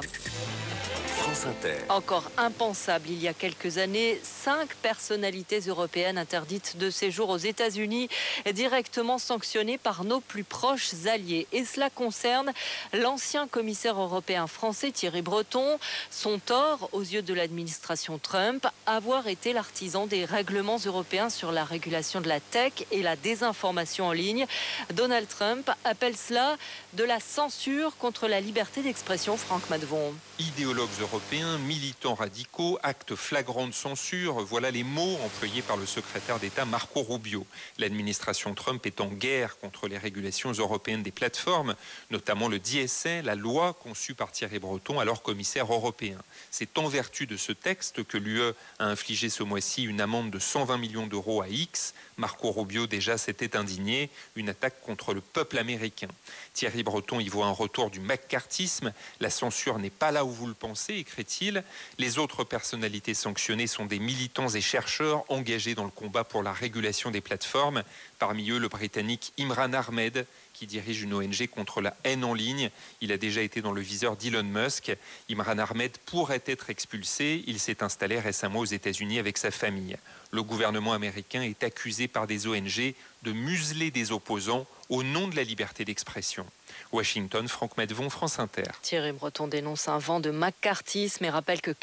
France Inter. Encore impensable il y a quelques années, 5 personnalités européennes interdites de séjour aux États-Unis, directement sanctionnées par nos plus proches alliés. Et cela concerne l'ancien commissaire européen français Thierry Breton. Son tort, aux yeux de l'administration Trump, avoir été l'artisan des règlements européens sur la régulation de la tech et la désinformation en ligne. Donald Trump appelle cela de la censure contre la liberté d'expression. Franck Madevon. Idéologues européens, militants radicaux, actes flagrants de censure, voilà les mots employés par le secrétaire d'État Marco Rubio. L'administration Trump est en guerre contre les régulations européennes des plateformes, notamment le DSA, la loi conçue par Thierry Breton, alors commissaire européen. C'est en vertu de ce texte que l'UE a infligé ce mois-ci une amende de 120 millions d'euros à X. Marco Rubio déjà s'était indigné, une attaque contre le peuple américain. Thierry Breton y voit un retour du maccarthisme. La censure n'est pas là où vous le pensez, écrit-il. Les autres personnalités sanctionnées sont des militants et chercheurs engagés dans le combat pour la régulation des plateformes. Parmi eux, le Britannique Imran Ahmed, qui dirige une ONG contre la haine en ligne. Il a déjà été dans le viseur d'Elon Musk. Imran Ahmed pourrait être expulsé. Il s'est installé récemment aux États-Unis avec sa famille. Le gouvernement américain est accusé par des ONG de museler des opposants au nom de la liberté d'expression. Washington, Franck Madevon, France Inter. Thierry Breton dénonce un vent de maccarthisme et rappelle que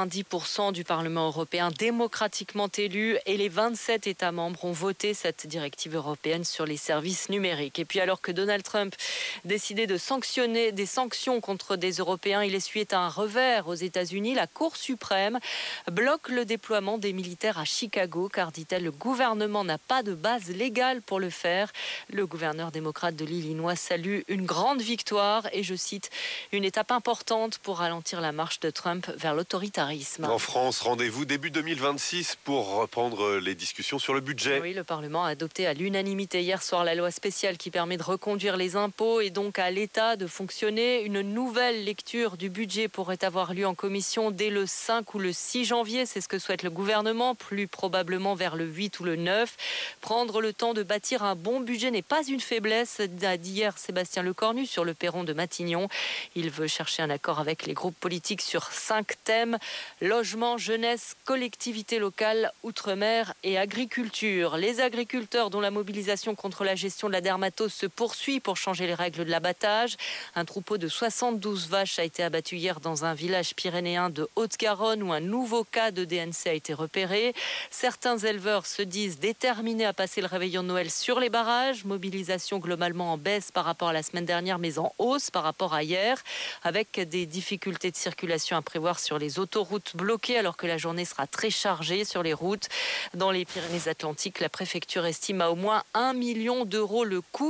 90% du Parlement européen démocratiquement élu et les 27 États membres ont voté cette directive européenne sur les services numériques. Et puis alors que Donald Trump décidait de sanctionner des sanctions contre des Européens, il essuyait un revers aux États-Unis. La Cour suprême bloque le déploiement des militaires à Chicago car, dit-elle, le gouvernement n'a pas de base légale pour le faire. Le gouverneur démocrate de l'Illinois salue une grande victoire et, je cite, une étape importante pour ralentir la marche de Trump vers l'autoritarisme. En France, rendez-vous début 2026 pour reprendre les discussions sur le budget. Oui, le Parlement a adopté à l'unanimité hier soir la loi spéciale qui permet de reconduire les impôts et donc à l'État de fonctionner. Une nouvelle lecture du budget pourrait avoir lieu en commission dès le 5 ou le 6 janvier. C'est ce que souhaite le gouvernement, plus probablement vers le 8 ou le 9. Prendre le temps de bâtir un bon budget n'est pas une faiblesse, a dit hier Sébastien Lecornu sur le perron de Matignon. Il veut chercher un accord avec les groupes politiques sur 5 thèmes: logement, jeunesse, collectivité locale, outre-mer et agriculture. Les agriculteurs dont la mobilisation contre la gestion de la dermatose se poursuit pour changer les règles de l'abattage. Un troupeau de 72 vaches a été abattu hier dans un village pyrénéen de Haute-Garonne où un nouveau cas de DNC a été repéré. Certains éleveurs se disent déterminés à passer le réveillon de Noël sur les barrages. Mobilisation globalement en baisse par rapport à la semaine dernière, mais en hausse par rapport à hier, avec des difficultés de circulation à prévoir sur les autoroutes bloquées, alors que la journée sera très chargée sur les routes. Dans les Pyrénées-Atlantiques, la préfecture estime à au moins 1 million d'euros le coût de ces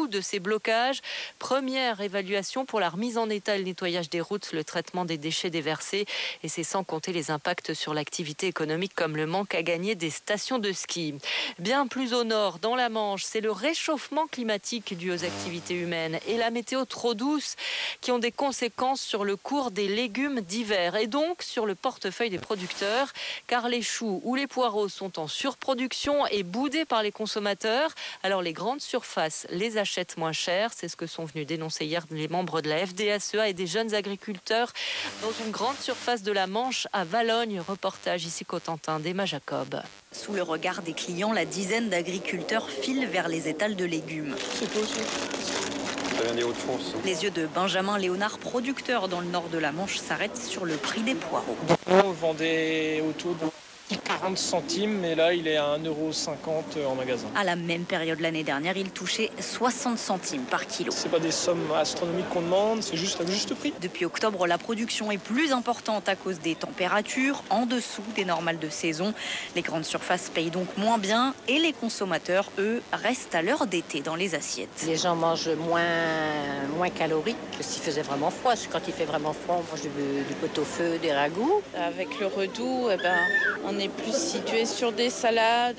blocage. Première évaluation pour la remise en état et le nettoyage des routes, le traitement des déchets déversés. Et c'est sans compter les impacts sur l'activité économique comme le manque à gagner des stations de ski. Bien plus au nord, dans la Manche, c'est le réchauffement climatique dû aux activités humaines et la météo trop douce qui ont des conséquences sur le cours des légumes d'hiver et donc sur le portefeuille des producteurs, car les choux ou les poireaux sont en surproduction et boudés par les consommateurs. Alors les grandes surfaces les achètent moins cher, c'est ce que sont venus dénoncer hier les membres de la FDSEA et des jeunes agriculteurs dans une grande surface de la Manche à Valognes. Reportage ici Cotentin d'Emma Jacob. Sous le regard des clients, la dizaine d'agriculteurs file vers les étals de légumes. C'est toi aussi. Ça vient des Hauts-de-France. Les yeux de Benjamin Léonard, producteur dans le nord de la Manche, s'arrêtent sur le prix des poireaux. On vendait autour de 40 centimes, mais là il est à 1,50 € en magasin. À la même période l'année dernière, il touchait 60 centimes par kilo. C'est pas des sommes astronomiques qu'on demande, c'est juste à juste prix. Depuis octobre, la production est plus importante à cause des températures en dessous des normales de saison. Les grandes surfaces payent donc moins bien et les consommateurs, eux, restent à l'heure d'été dans les assiettes. Les gens mangent moins calorique que s'il faisait vraiment froid. Quand il fait vraiment froid, on mange du pot-au-feu, des ragoûts. Avec le redout, on est plus situé sur des salades,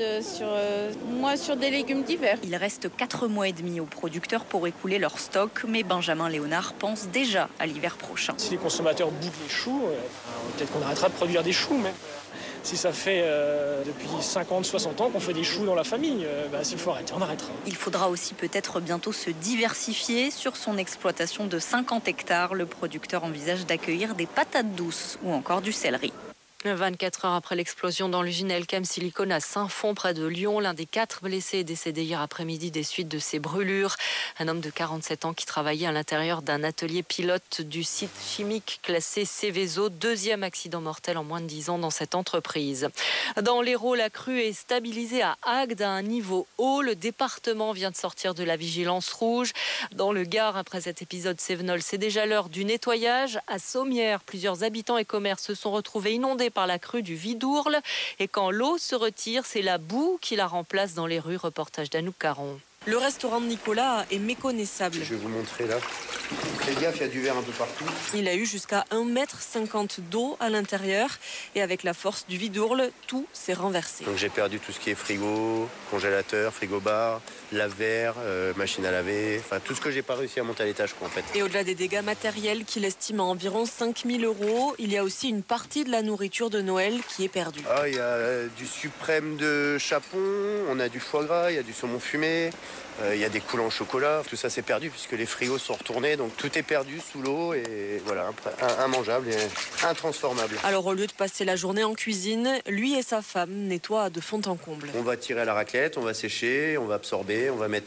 sur des légumes d'hiver. Il reste 4 mois et demi aux producteurs pour écouler leur stock, mais Benjamin Léonard pense déjà à l'hiver prochain. Si les consommateurs boudent les choux, peut-être qu'on arrêtera de produire des choux, mais si ça fait depuis 50-60 ans qu'on fait des choux dans la famille, s'il faut arrêter, on arrêtera. Il faudra aussi peut-être bientôt se diversifier. Sur son exploitation de 50 hectares, le producteur envisage d'accueillir des patates douces ou encore du céleri. 24 heures après l'explosion dans l'usine Elkem Silicone à Saint-Fond, près de Lyon, l'un des 4 blessés est décédé hier après-midi des suites de ces brûlures. Un homme de 47 ans qui travaillait à l'intérieur d'un atelier pilote du site chimique classé Céveso. Deuxième accident mortel en moins de 10 ans dans cette entreprise. Dans l'Hérault, la crue est stabilisée à Agde à un niveau haut. Le département vient de sortir de la vigilance rouge. Dans le Gard, après cet épisode Cévenol, c'est déjà l'heure du nettoyage. À Sommières, plusieurs habitants et commerces se sont retrouvés inondés par la crue du Vidourle. Et quand l'eau se retire, c'est la boue qui la remplace dans les rues. Reportage d'Anouk Caron. Le restaurant de Nicolas est méconnaissable. Je vais vous montrer là. Faites gaffe, il y a du verre un peu partout. Il a eu jusqu'à 1,50 m d'eau à l'intérieur et avec la force du Vidourle, tout s'est renversé. Donc j'ai perdu tout ce qui est frigo, congélateur, frigo-bar, lave-verre, machine à laver, enfin tout ce que j'ai pas réussi à monter à l'étage en fait. Et au-delà des dégâts matériels qu'il estime à environ 5 000 €, il y a aussi une partie de la nourriture de Noël qui est perdue. Ah, il y a du suprême de chapon, on a du foie gras, il y a du saumon fumé. Il y a des coulants au chocolat, tout ça c'est perdu puisque les frigos sont retournés, donc tout est perdu sous l'eau et voilà, immangeable et intransformable. Alors au lieu de passer la journée en cuisine, lui et sa femme nettoient de fond en comble. On va tirer à la raclette, on va sécher, on va absorber, on va mettre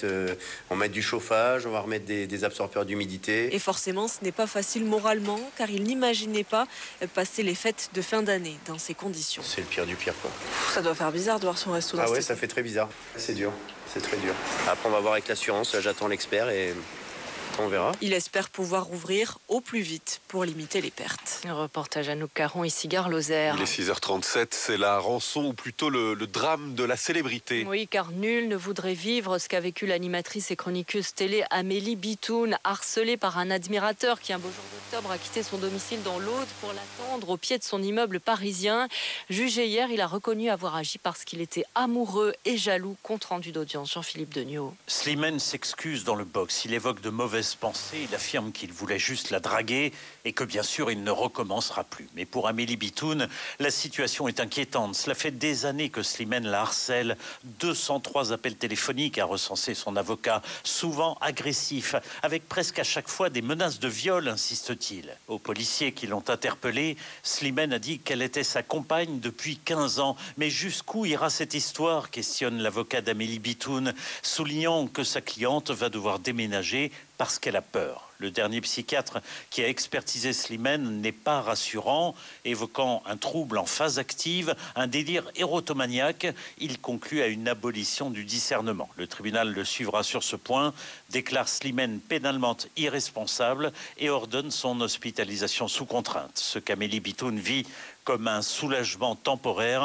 du chauffage, on va remettre des absorbeurs d'humidité. Et forcément ce n'est pas facile moralement car il n'imaginait pas passer les fêtes de fin d'année dans ces conditions. C'est le pire du pire quoi. Ça doit faire bizarre de voir son resto dans Ah ouais, ça fait très bizarre, c'est dur. C'est très dur. Après, on va voir avec l'assurance. J'attends l'expert et on verra. Il espère pouvoir rouvrir au plus vite pour limiter les pertes. Un reportage à Anouk Caron, ici Gare Lozère. Il est 6h37, c'est la rançon ou plutôt le drame de la célébrité. Oui, car nul ne voudrait vivre ce qu'a vécu l'animatrice et chroniqueuse télé Amélie Bitoun, harcelée par un admirateur qui, un beau jour d'octobre, a quitté son domicile dans l'Aude pour l'attendre au pied de son immeuble parisien. Jugé hier, il a reconnu avoir agi parce qu'il était amoureux et jaloux. Compte rendu d'audience, Jean-Philippe Degnaud. Slimane s'excuse dans le box. Il évoque de mauvaises pensées. Il affirme qu'il voulait juste la draguer et que bien sûr il ne recommencera plus. Mais pour Amélie Bitoun, la situation est inquiétante. Cela fait des années que Slimane la harcèle. 203 appels téléphoniques a recensé son avocat, souvent agressif, avec presque à chaque fois des menaces de viol, insiste-t-il. Aux policiers qui l'ont interpellé, Slimane a dit qu'elle était sa compagne depuis 15 ans. Mais jusqu'où ira cette histoire, questionne l'avocat d'Amélie Bitoun, soulignant que sa cliente va devoir déménager parce qu'elle a peur. Le dernier psychiatre qui a expertisé Slimane n'est pas rassurant. Évoquant un trouble en phase active, un délire érotomaniaque, il conclut à une abolition du discernement. Le tribunal le suivra sur ce point, déclare Slimane pénalement irresponsable et ordonne son hospitalisation sous contrainte. Ce qu'Amélie Bitoun vit comme un soulagement temporaire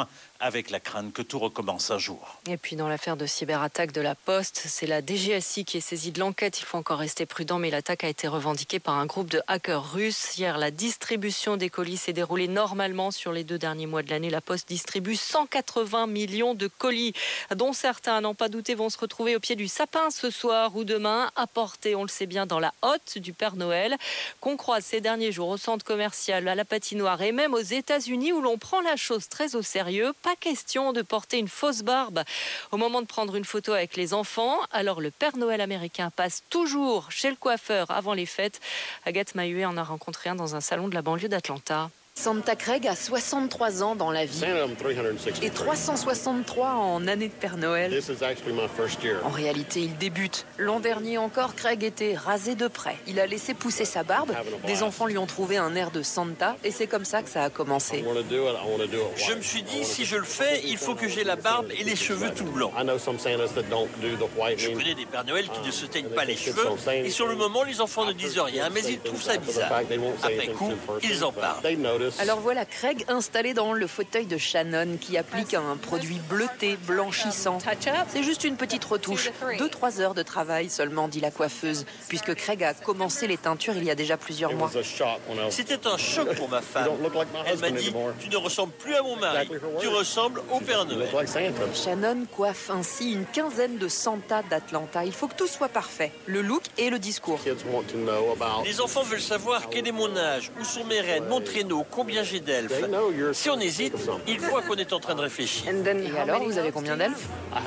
avec la crainte que tout recommence un jour. Et puis dans l'affaire de cyberattaque de la Poste, c'est la DGSI qui est saisie de l'enquête. Il faut encore rester prudent, mais l'attaque a été revendiquée par un groupe de hackers russes. Hier, la distribution des colis s'est déroulée normalement sur les 2 derniers mois de l'année. La Poste distribue 180 millions de colis, dont certains, n'en pas douter, vont se retrouver au pied du sapin ce soir ou demain, apportés, on le sait bien, dans la hotte du Père Noël, qu'on croise ces derniers jours au centre commercial, à la patinoire et même aux États-Unis où l'on prend la chose très au sérieux. Pas question de porter une fausse barbe au moment de prendre une photo avec les enfants. Alors le Père Noël américain passe toujours chez le coiffeur avant les fêtes. Agathe Mahuet en a rencontré un dans un salon de la banlieue d'Atlanta. Santa Craig a 63 ans dans la vie et 363 en année de Père Noël. En réalité, il débute. L'an dernier encore, Craig était rasé de près. Il a laissé pousser sa barbe. Des enfants lui ont trouvé un air de Santa et c'est comme ça que ça a commencé. Je me suis dit, si je le fais, il faut que j'ai la barbe et les cheveux tout blancs. Je connais des Pères Noël qui ne se teignent pas les cheveux et sur le moment, les enfants ne disent rien, mais ils trouvent ça bizarre. Après coup, ils en parlent. Alors voilà Craig installé dans le fauteuil de Shannon qui applique un produit bleuté, blanchissant. C'est juste une petite retouche. 2-3 heures de travail seulement, dit la coiffeuse, puisque Craig a commencé les teintures il y a déjà plusieurs mois. C'était un choc pour ma femme. Elle m'a dit, tu ne ressembles plus à mon mari, tu ressembles au Père Noël. Shannon coiffe ainsi une quinzaine de Santa d'Atlanta. Il faut que tout soit parfait, le look et le discours. Les enfants veulent savoir quel est mon âge, où sont mes reines, mon traîneau, combien j'ai d'elfes. Si on hésite, ils voient qu'on est en train de réfléchir. Et alors, vous avez combien d'elfes?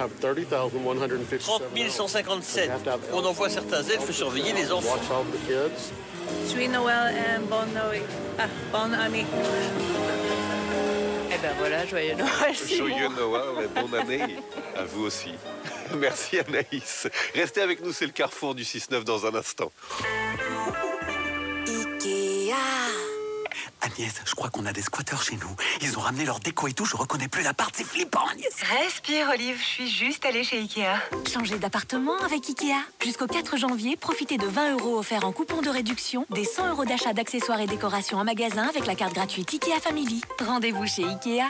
30 157. On envoie certains elfes surveiller les enfants. Joyeux Noël et bonne année. Eh ben voilà, joyeux Noël. Joyeux Noël et bonne année à vous aussi. Merci Anaïs. Restez avec nous, c'est le carrefour du 6-9 dans un instant. Ikea. Agnès, je crois qu'on a des squatteurs chez nous. Ils ont ramené leur déco et tout, je reconnais plus l'appart, c'est flippant, Agnès. Respire, Olive, je suis juste allée chez Ikea. Changez d'appartement avec Ikea. Jusqu'au 4 janvier, profitez de 20 € offerts en coupon de réduction, des 100 € d'achat d'accessoires et décorations en magasin avec la carte gratuite Ikea Family. Rendez-vous chez Ikea.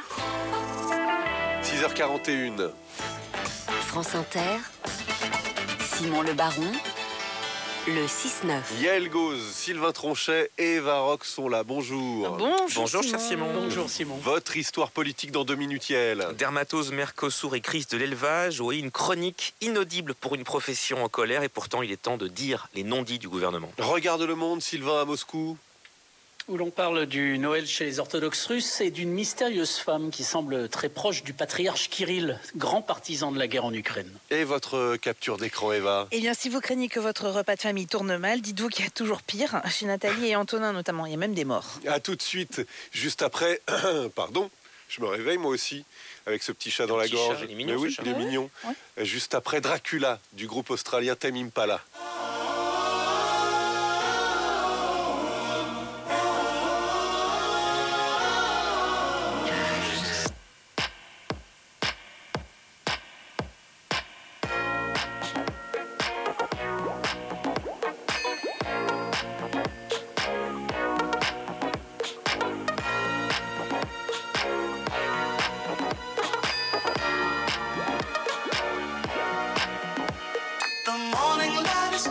6h41. France Inter, Simon Le Baron, le 6-9. Yael Gauze, Sylvain Tronchet et Eva Rock sont là. Bonjour. Bonjour, cher Simon. Bonjour, Simon. Votre histoire politique dans 2 minutes, Yael. Dermatose, Mercosur et crise de l'élevage. Oui, une chronique inaudible pour une profession en colère. Et pourtant, il est temps de dire les non-dits du gouvernement. Regarde le monde, Sylvain, à Moscou. Où l'on parle du Noël chez les orthodoxes russes et d'une mystérieuse femme qui semble très proche du patriarche Kirill, grand partisan de la guerre en Ukraine. Et votre capture d'écran, Eva? Eh bien, si vous craignez que votre repas de famille tourne mal, dites-vous qu'il y a toujours pire, chez Nathalie et Antonin notamment. Il y a même des morts. À tout de suite, juste après... Pardon, je me réveille moi aussi, avec ce petit chat dans la gorge. Il est mignon, mais oui, il est mignon. Ouais. Juste après Dracula, du groupe australien Tame Impala. The morning light is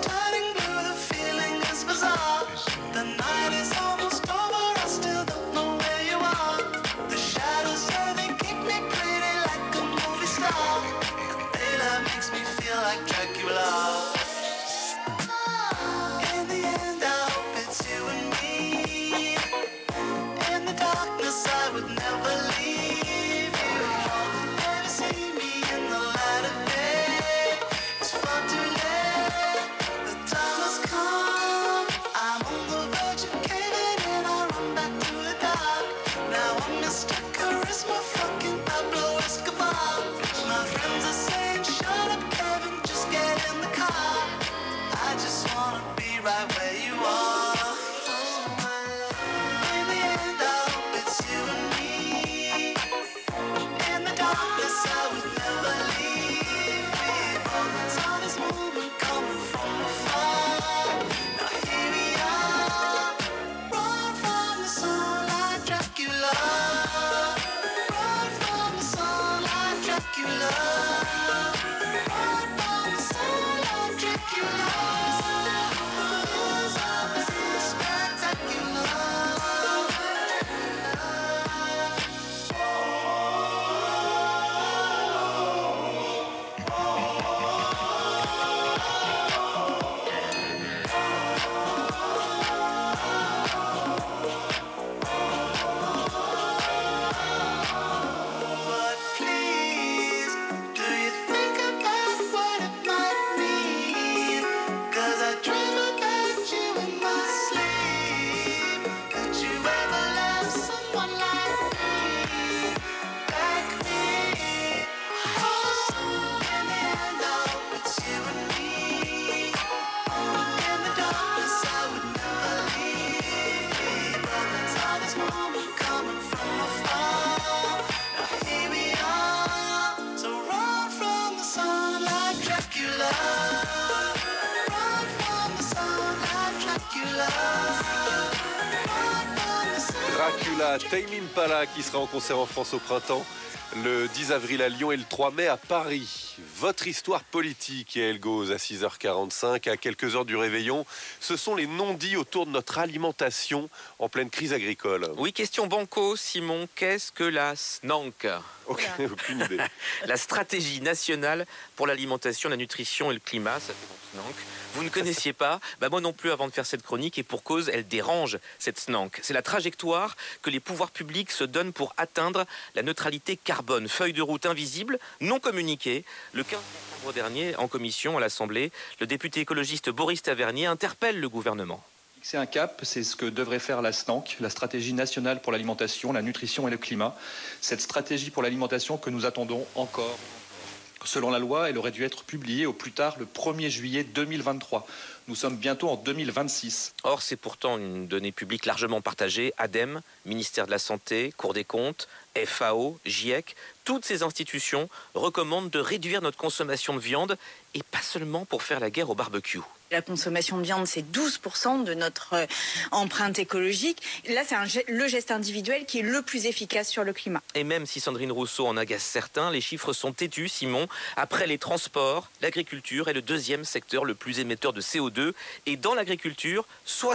Dracula, Tame Impala qui sera en concert en France au printemps, le 10 avril à Lyon et le 3 mai à Paris. Votre histoire politique, Yael Gauz, à 6h45, à quelques heures du réveillon. Ce sont les non-dits autour de notre alimentation en pleine crise agricole. Oui, question banco, Simon. Qu'est-ce que la SNANC? Aucune idée. La stratégie nationale pour l'alimentation, la nutrition et le climat, ça fait donc SNANC. Vous ne connaissiez pas? Moi non plus avant de faire cette chronique, et pour cause, elle dérange cette SNANC. C'est la trajectoire que les pouvoirs publics se donnent pour atteindre la neutralité carbone. Feuille de route invisible, non communiquée. Le 15 décembre dernier, en commission à l'Assemblée, le député écologiste Boris Tavernier interpelle le gouvernement. C'est un cap, c'est ce que devrait faire la SNANC, la stratégie nationale pour l'alimentation, la nutrition et le climat. Cette stratégie pour l'alimentation que nous attendons encore. Selon la loi, elle aurait dû être publiée au plus tard le 1er juillet 2023. Nous sommes bientôt en 2026. Or, c'est pourtant une donnée publique largement partagée. ADEME, ministère de la Santé, Cour des comptes, FAO, GIEC, toutes ces institutions recommandent de réduire notre consommation de viande et pas seulement pour faire la guerre au barbecue. La consommation de viande, c'est 12% de notre empreinte écologique. Là, c'est le geste individuel qui est le plus efficace sur le climat. Et même si Sandrine Rousseau en agace certains, les chiffres sont têtus, Simon. Après les transports, l'agriculture est le deuxième secteur le plus émetteur de CO2. Et dans l'agriculture,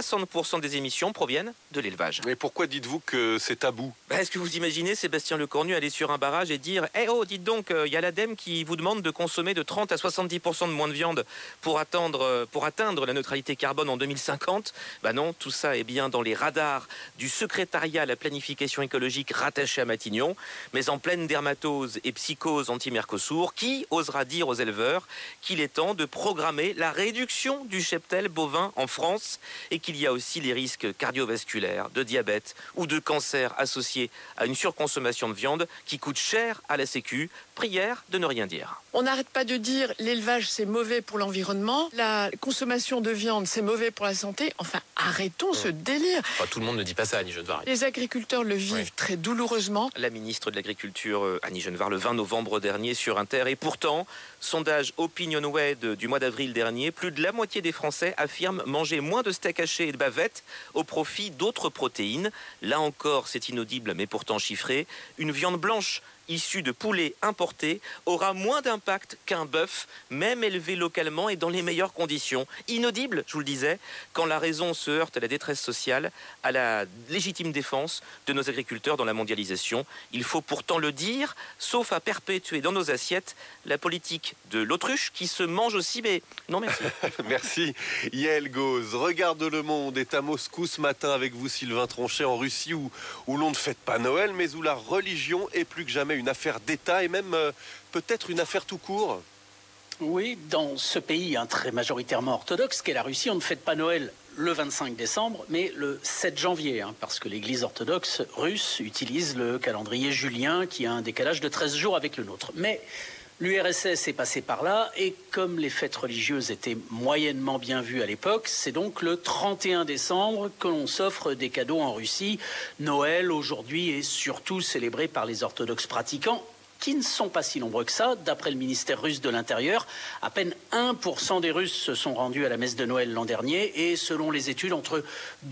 60% des émissions proviennent de l'élevage. Mais pourquoi dites-vous que c'est tabou? Est-ce que vous imaginez Sébastien Lecornu aller sur un barrage et dire « Eh oh, dites donc, il y a l'ADEME qui vous demande de consommer de 30 à 70% de moins de viande pour atteindre la neutralité carbone en 2050 ». Non, tout ça est bien dans les radars du secrétariat à la planification écologique rattaché à Matignon, mais en pleine dermatose et psychose anti-Mercosur, qui osera dire aux éleveurs qu'il est temps de programmer la réduction du cheptel bovin en France et qu'il y a aussi les risques cardiovasculaires, de diabète ou de cancer associés à une surconsommation de viande qui coûte cher à la Sécu. Prière de ne rien dire. On n'arrête pas de dire l'élevage c'est mauvais pour l'environnement, la consommation de viande c'est mauvais pour la santé. Enfin, arrêtons ce délire. Tout le monde ne dit pas ça, Annie Genevard. Les agriculteurs le vivent très douloureusement. La ministre de l'Agriculture, Annie Genevard, le 20 novembre dernier sur Inter. Et pourtant, sondage OpinionWay du mois d'avril dernier, plus de la moitié des Français affirment manger moins de steak haché et de bavette au profit d'autres protéines. Là encore, c'est inaudible mais pourtant chiffré. Une viande blanche issue de poulet importé aura moins d'impact qu'un bœuf, même élevé localement et dans les meilleures conditions. Inaudible, je vous le disais, quand la raison se heurte à la détresse sociale, à la légitime défense de nos agriculteurs dans la mondialisation. Il faut pourtant le dire, sauf à perpétuer dans nos assiettes la politique de l'autruche qui se mange aussi, mais non merci. Merci Yael Gauz. Regarde le monde est à Moscou ce matin avec vous Sylvain Tronchet, en Russie où l'on ne fête pas Noël mais où la religion est plus que jamais une affaire d'État et même peut-être une affaire tout court. Oui, dans ce pays très majoritairement orthodoxe qu'est la Russie, on ne fête pas Noël le 25 décembre, mais le 7 janvier, parce que l'Église orthodoxe russe utilise le calendrier julien qui a un décalage de 13 jours avec le nôtre. Mais l'URSS est passée par là et comme les fêtes religieuses étaient moyennement bien vues à l'époque, c'est donc le 31 décembre que l'on s'offre des cadeaux en Russie. Noël, aujourd'hui, est surtout célébré par les orthodoxes pratiquants, qui ne sont pas si nombreux que ça. D'après le ministère russe de l'Intérieur, à peine 1% des Russes se sont rendus à la messe de Noël l'an dernier et selon les études, entre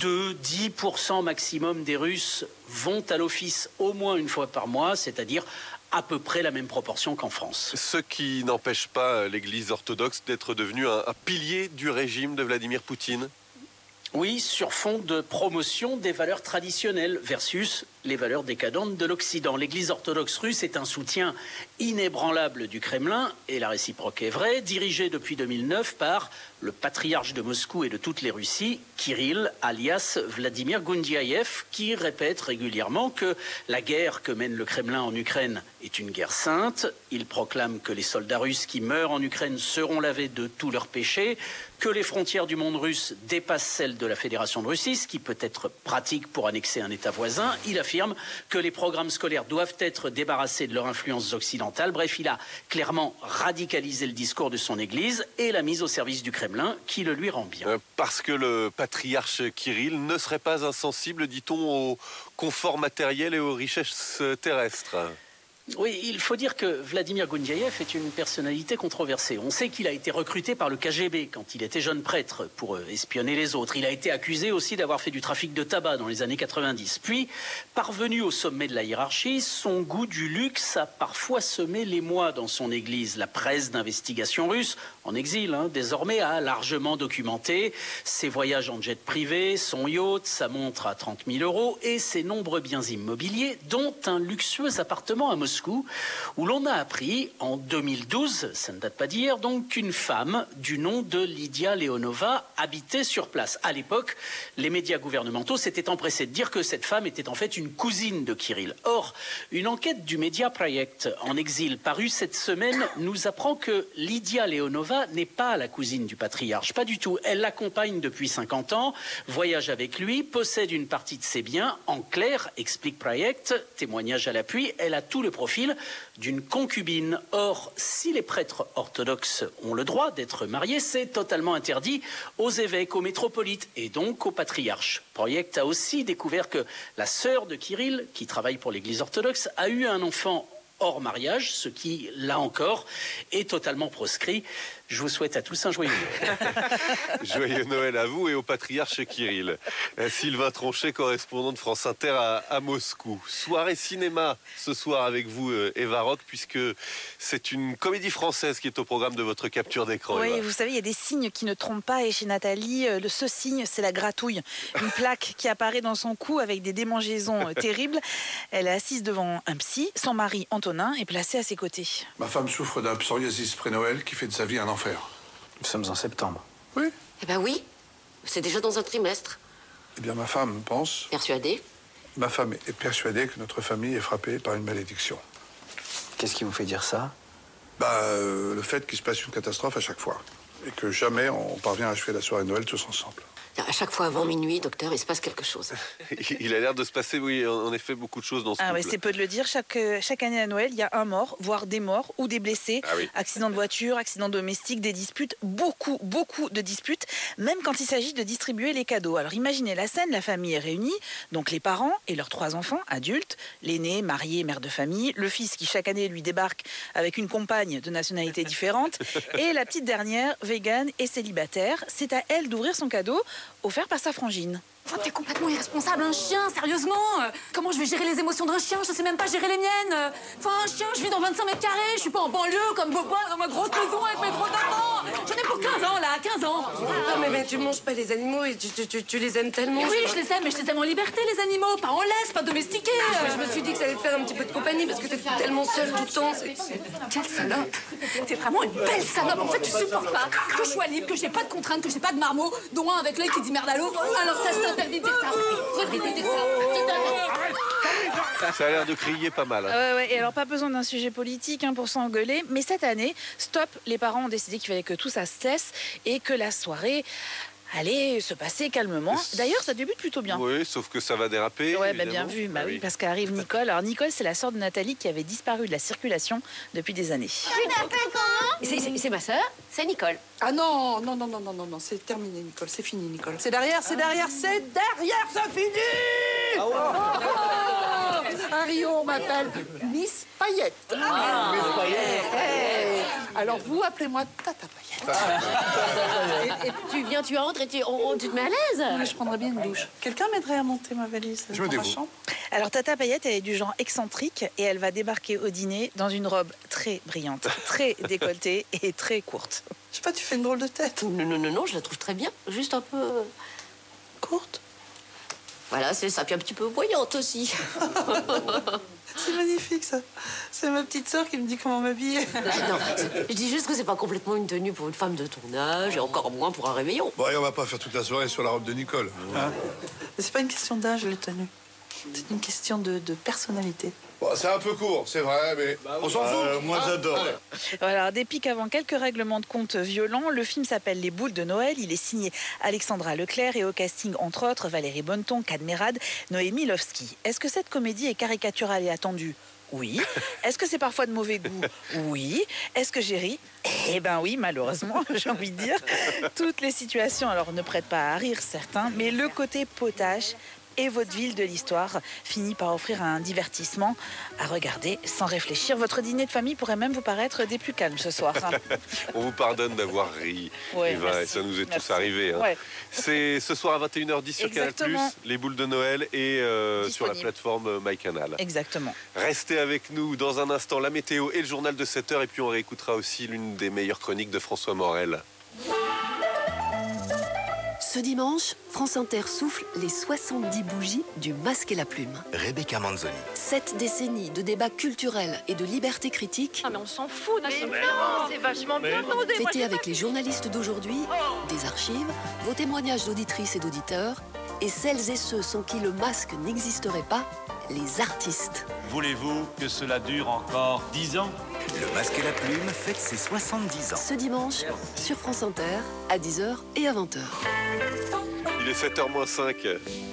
2-10% maximum des Russes vont à l'office au moins une fois par mois, c'est-à-dire à peu près la même proportion qu'en France. Ce qui n'empêche pas l'Église orthodoxe d'être devenue un pilier du régime de Vladimir Poutine. Oui, sur fond de promotion des valeurs traditionnelles versus les valeurs décadentes de l'Occident. L'Église orthodoxe russe est un soutien inébranlable du Kremlin, et la réciproque est vraie, dirigée depuis 2009 par le patriarche de Moscou et de toutes les Russies, Kirill, alias Vladimir Goundiaïev, qui répète régulièrement que la guerre que mène le Kremlin en Ukraine est une guerre sainte. Il proclame que les soldats russes qui meurent en Ukraine seront lavés de tous leurs péchés, que les frontières du monde russe dépassent celles de la Fédération de Russie, ce qui peut être pratique pour annexer un État voisin. Il affirme que les programmes scolaires doivent être débarrassés de leur influence occidentale. Bref, il a clairement radicalisé le discours de son Église et l'a mise au service du Kremlin, qui le lui rend bien. Parce que le patriarche Kirill ne serait pas insensible, dit-on, au confort matériel et aux richesses terrestres. Oui, il faut dire que Vladimir Goundiaïev est une personnalité controversée. On sait qu'il a été recruté par le KGB quand il était jeune prêtre pour espionner les autres. Il a été accusé aussi d'avoir fait du trafic de tabac dans les années 90. Puis, parvenu au sommet de la hiérarchie, son goût du luxe a parfois semé l'émoi dans son église. La presse d'investigation russe, en exil, désormais a largement documenté ses voyages en jet privé, son yacht, sa montre à 30 000 € et ses nombreux biens immobiliers, dont un luxueux appartement à Moscou, où l'on a appris en 2012, ça ne date pas d'hier, donc qu'une femme du nom de Lydia Leonova habitait sur place. À l'époque, les médias gouvernementaux s'étaient empressés de dire que cette femme était en fait une cousine de Kirill. Or, une enquête du média Project en exil parue cette semaine nous apprend que Lydia Leonova n'est pas la cousine du patriarche, pas du tout. Elle l'accompagne depuis 50 ans, voyage avec lui, possède une partie de ses biens. En clair, explique Project, témoignage à l'appui, elle a tout le profil d'une concubine. Or, si les prêtres orthodoxes ont le droit d'être mariés, c'est totalement interdit aux évêques, aux métropolites et donc aux patriarches. Project a aussi découvert que la sœur de Kirill, qui travaille pour l'Église orthodoxe, a eu un enfant hors mariage, ce qui, là encore, est totalement proscrit. Je vous souhaite à tous un joyeux Noël. Joyeux Noël à vous et au patriarche Kirill. Sylvain Tronchet, correspondant de France Inter à Moscou. Soirée cinéma ce soir avec vous, Eva Rock, puisque c'est une comédie française qui est au programme de votre capture d'écran. Oui, Eva. vous savez, il y a des signes qui ne trompent pas. Et chez Nathalie, ce signe, c'est la gratouille. Une plaque qui apparaît dans son cou avec des démangeaisons terribles. Elle est assise devant un psy. Son mari, Antonin, est placé à ses côtés. Ma femme souffre d'un psoriasis pré-Noël qui fait de sa vie un enfer. Nous sommes en septembre. Oui. Eh ben oui, c'est déjà dans un trimestre. Eh bien, ma femme pense... Persuadée? Ma femme est persuadée que notre famille est frappée par une malédiction. Qu'est-ce qui vous fait dire ça? Le fait qu'il se passe une catastrophe à chaque fois. Et que jamais on parvient à achever la soirée de Noël tous ensemble. À chaque fois avant minuit, docteur, il se passe quelque chose. Il a l'air de se passer, oui, en effet, beaucoup de choses dans ce couple. Oui, c'est peu de le dire. Chaque année à Noël, il y a un mort, voire des morts ou des blessés. Ah oui. Accidents de voiture, accidents domestiques, des disputes, beaucoup de disputes, même quand il s'agit de distribuer les cadeaux. Alors imaginez la scène, la famille est réunie, donc les parents et leurs 3 enfants adultes, l'aîné, marié, mère de famille, le fils qui chaque année lui débarque avec une compagne de nationalité différente, et la petite dernière, végane et célibataire. C'est à elle d'ouvrir son cadeau, offert par sa frangine. Oh, t'es complètement irresponsable, un chien, sérieusement. Comment je vais gérer les émotions d'un chien? Je sais même pas gérer les miennes. Enfin, un chien, je vis dans 25 mètres carrés. Je suis pas en banlieue comme Boba dans ma grosse maison avec mes 3 enfants. J'en ai pour 15 ans, là, 15 ans. Non, mais tu manges pas les animaux et tu les aimes tellement. Mais oui, je les aime, mais je les aime en liberté, les animaux. Pas en laisse, pas domestiqués. Je me suis dit que ça allait te faire un petit peu de compagnie parce que t'es tellement seule tout le temps. Quelle salope. T'es vraiment une belle salope. En fait, tu supportes pas que je sois libre, que j'ai pas de contraintes, que j'ai pas de marmots, dont un avec l'œil qui dit merde à l'eau. Alors ça, je t'interdis de dire ça. Ça a l'air de crier pas mal. Ouais, et alors pas besoin d'un sujet politique pour s'engueuler, mais cette année, stop, les parents ont décidé qu'il fallait que tout ça cesse et que la soirée allait se passer calmement. D'ailleurs, ça débute plutôt bien. Oui, sauf que ça va déraper. Ouais, bien vu. Oui, parce qu'arrive Nicole. Alors Nicole, c'est la sœur de Nathalie qui avait disparu de la circulation depuis des années. Tu t'appelles comment? C'est ma sœur, c'est Nicole. Ah non, c'est terminé, Nicole, c'est fini, Nicole. C'est derrière, c'est fini. Harry, on m'appelle Miss Paillette. Miss Paillette. Hey. Alors vous, appelez-moi Tata Paillette. Et tu entres et tu te mets à l'aise? Oui, je prendrais bien une douche. Quelqu'un m'aiderait à monter ma valise? Je me dans ma dévoue. chambre? Alors Tata Paillette, elle est du genre excentrique et elle va débarquer au dîner dans une robe très brillante, très décolletée et très courte. Je sais pas, tu fais une drôle de tête. Non, je la trouve très bien. Juste un peu... Courte? Voilà, c'est ça. Puis un petit peu voyante aussi. C'est magnifique, ça. C'est ma petite sœur qui me dit comment m'habiller. Non, je dis juste que c'est pas complètement une tenue pour une femme de ton âge et encore moins pour un réveillon. Bon, et on va pas faire toute la soirée sur la robe de Nicole. Hein? Mais c'est pas une question d'âge, les tenues. C'est une question de personnalité. Bon, c'est un peu court, c'est vrai, mais on s'en fout. Moi, j'adore. Voilà, des pics avant quelques règlements de compte violents. Le film s'appelle Les Boules de Noël. Il est signé Alexandra Leclerc et au casting, entre autres, Valérie Bonneton, Cadmerade, Noémie Lovski. Est-ce que cette comédie est caricaturale et attendue? Oui. Est-ce que c'est parfois de mauvais goût? Oui. Est-ce que j'ai ri? Eh ben oui, malheureusement, j'ai envie de dire. Toutes les situations, alors ne prêtent pas à rire, certains, mais le côté potache et vaudeville de l'histoire finit par offrir un divertissement à regarder sans réfléchir. Votre dîner de famille pourrait même vous paraître des plus calmes ce soir. On vous pardonne d'avoir ri, Ouais, Eva, merci. et ça nous est tous Merci. arrivé. Hein. Ouais. C'est ce soir à 21h10 sur Canal+, Exactement. les boules de Noël et sur la Disponible. plateforme MyCanal. Exactement. Restez avec nous dans un instant, la météo et le journal de 7h, et puis on réécoutera aussi l'une des meilleures chroniques de François Morel. Ce dimanche, France Inter souffle les 70 bougies du Masque et la Plume. Rebecca Manzoni. 7 décennies de débats culturels et de liberté critique. Ah mais on s'en fout, c'est vachement bien. Fêtez avec les journalistes d'aujourd'hui, des archives, vos témoignages d'auditrices et d'auditeurs, et celles et ceux sans qui le masque n'existerait pas, les artistes. Voulez-vous que cela dure encore 10 ans? Le Masque et la Plume fête ses 70 ans. Ce dimanche, sur France Inter, à 10h et à 20h. Il est 7h-5.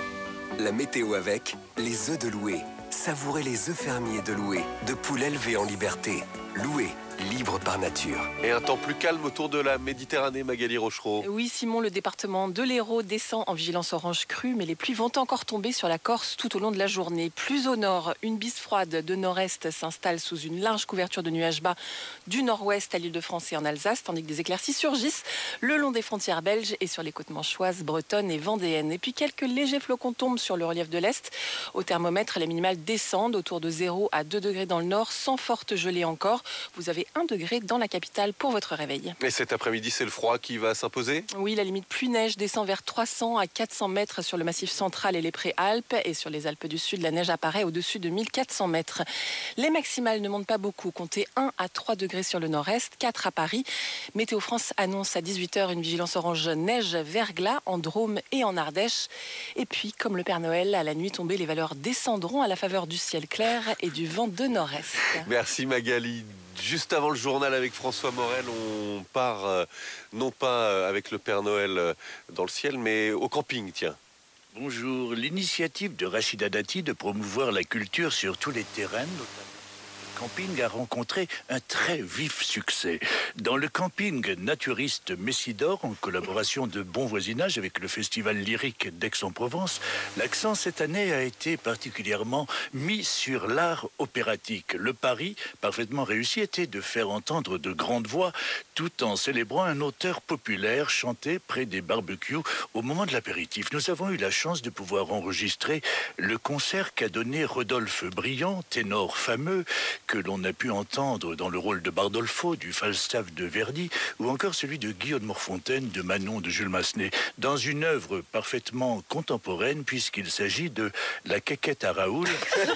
La météo avec les œufs de Loué. Savourez les œufs fermiers de Loué, de poules élevées en liberté. Loué, libre par nature. Et un temps plus calme autour de la Méditerranée, Magali Rochereau. Oui, Simon, le département de l'Hérault descend en vigilance orange crue, mais les pluies vont encore tomber sur la Corse tout au long de la journée. Plus au nord, une bise froide de nord-est s'installe sous une large couverture de nuages bas du nord-ouest à l'Île-de-France et en Alsace, tandis que des éclaircies surgissent le long des frontières belges et sur les côtes manchoises, bretonnes et vendéennes. Et puis quelques légers flocons tombent sur le relief de l'Est. Au thermomètre, les minimales descendent autour de 0 à 2 degrés dans le nord, sans forte gelée encore. Vous avez 1 degré dans la capitale pour votre réveil. Et cet après-midi, c'est le froid qui va s'imposer? Oui, la limite pluie-neige descend vers 300 à 400 mètres sur le massif central et les préalpes. Et sur les Alpes du Sud, la neige apparaît au-dessus de 1400 mètres. Les maximales ne montent pas beaucoup. Comptez 1 à 3 degrés sur le nord-est, 4 à Paris. Météo France annonce à 18h une vigilance orange neige-verglas en Drôme et en Ardèche. Et puis, comme le Père Noël, à la nuit tombée, les valeurs descendront à la faveur du ciel clair et du vent de nord-est. Merci Magali. Juste avant le journal avec François Morel, on part non pas avec le Père Noël dans le ciel, mais au camping, tiens. Bonjour. L'initiative de Rachida Dati de promouvoir la culture sur tous les terrains, notamment le camping, a rencontré un très vif succès. Dans le camping naturiste Messidor, en collaboration de Bon Voisinage avec le festival lyrique d'Aix-en-Provence, l'accent cette année a été particulièrement mis sur l'art opératique. Le pari, parfaitement réussi, était de faire entendre de grandes voix tout en célébrant un auteur populaire chanté près des barbecues au moment de l'apéritif. Nous avons eu la chance de pouvoir enregistrer le concert qu'a donné Rodolphe Briand, ténor fameux, que l'on a pu entendre dans le rôle de Bardolfo du Falstaff de Verdi, ou encore celui de Guillaume de Morfontaine de Manon de Jules Massenet, dans une œuvre parfaitement contemporaine, puisqu'il s'agit de La Quéquette à Raoul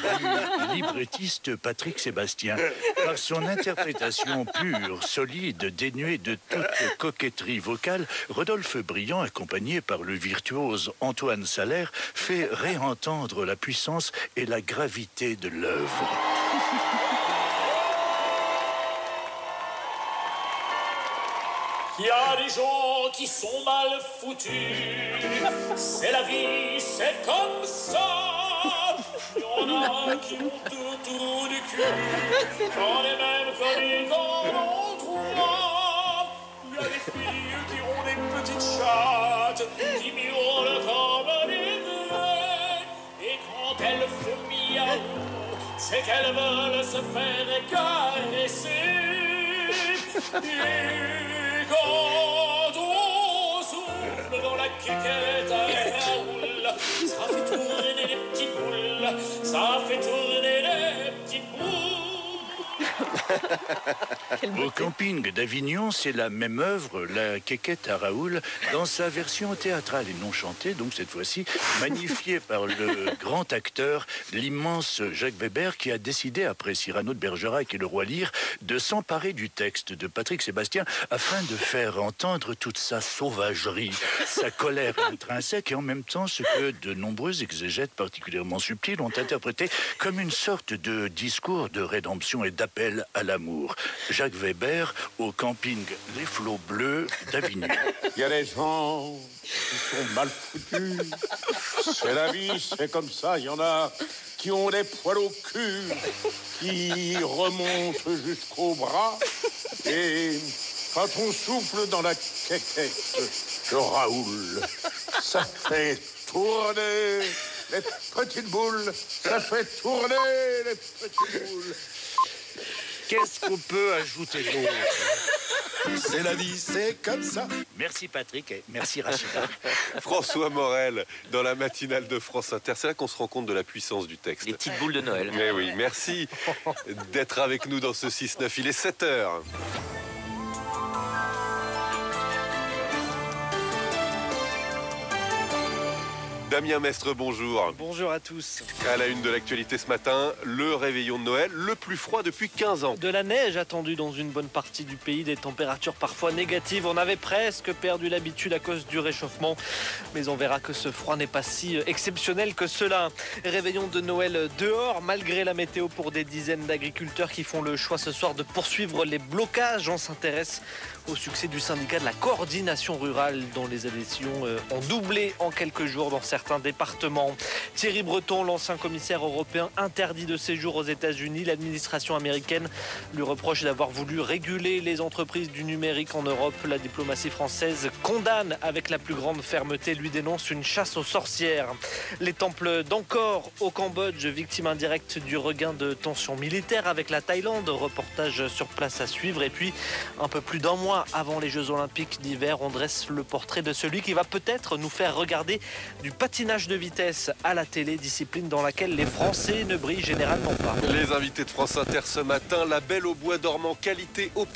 du librettiste Patrick Sébastien. Par son interprétation pure, solide, dénuée de toute coquetterie vocale, Rodolphe Briand, accompagné par le virtuose Antoine Salaire, fait réentendre la puissance et la gravité de l'œuvre. Il y a des gens qui sont mal foutus, c'est la vie, c'est comme ça. Il y en a qui ont tout du cul, j'en ai même connu quand on trois. Il y a des filles qui ont des petites chattes, qui miaulent comme des veines, et quand elles font miaou, c'est qu'elles veulent se faire caresser. Et quand on souffle dans la quéquette à Raoul, ça fait tourner des petites boules, ça fait tourner des petites boules. Au camping d'Avignon, c'est la même œuvre, La Quéquette à Raoul, dans sa version théâtrale et non chantée, donc cette fois-ci magnifiée par le grand acteur, l'immense Jacques Weber, qui a décidé, après Cyrano de Bergerac et Le Roi Lear, de s'emparer du texte de Patrick Sébastien afin de faire entendre toute sa sauvagerie, sa colère intrinsèque et en même temps ce que de nombreux exégètes particulièrement subtils ont interprété comme une sorte de discours de rédemption et d'appel à l'amour. Jacques Weber au camping Les Flots Bleus d'Avignon. Il y a des gens qui sont mal foutus. C'est la vie, c'est comme ça. Il y en a qui ont des poils au cul, qui remontent jusqu'au bras. Et quand on souffle dans la quéquette de Raoul, ça fait tourner les petites boules. Ça fait tourner les petites boules. Qu'est-ce qu'on peut ajouter d'autre? C'est la vie, c'est comme ça. Merci Patrick et merci Rachida. François Morel, dans la matinale de France Inter. C'est là qu'on se rend compte de la puissance du texte. Les petites boules de Noël. Mais oui, merci d'être avec nous dans ce 6-9. Il est 7h. Damien Mestre, bonjour. Bonjour à tous. À la une de l'actualité ce matin, le réveillon de Noël, le plus froid depuis 15 ans. De la neige attendue dans une bonne partie du pays, des températures parfois négatives. On avait presque perdu l'habitude à cause du réchauffement. Mais on verra que ce froid n'est pas si exceptionnel que cela. Réveillon de Noël dehors, malgré la météo pour des dizaines d'agriculteurs qui font le choix ce soir de poursuivre les blocages. On s'intéresse au succès du syndicat de la coordination rurale dont les adhésions ont doublé en quelques jours dans certains départements. Thierry Breton, l'ancien commissaire européen interdit de séjour aux États-Unis. L'administration américaine lui reproche d'avoir voulu réguler les entreprises du numérique en Europe. La diplomatie française condamne avec la plus grande fermeté, lui dénonce une chasse aux sorcières. Les temples d'Angkor au Cambodge, victime indirecte du regain de tensions militaires avec la Thaïlande. Reportage sur place à suivre. Et puis, un peu plus d'un mois avant les Jeux Olympiques d'hiver, on dresse le portrait de celui qui va peut-être nous faire regarder du patinage de vitesse à la télé, discipline dans laquelle les Français ne brillent généralement pas. Les invités de France Inter ce matin, la Belle au bois dormant, qualité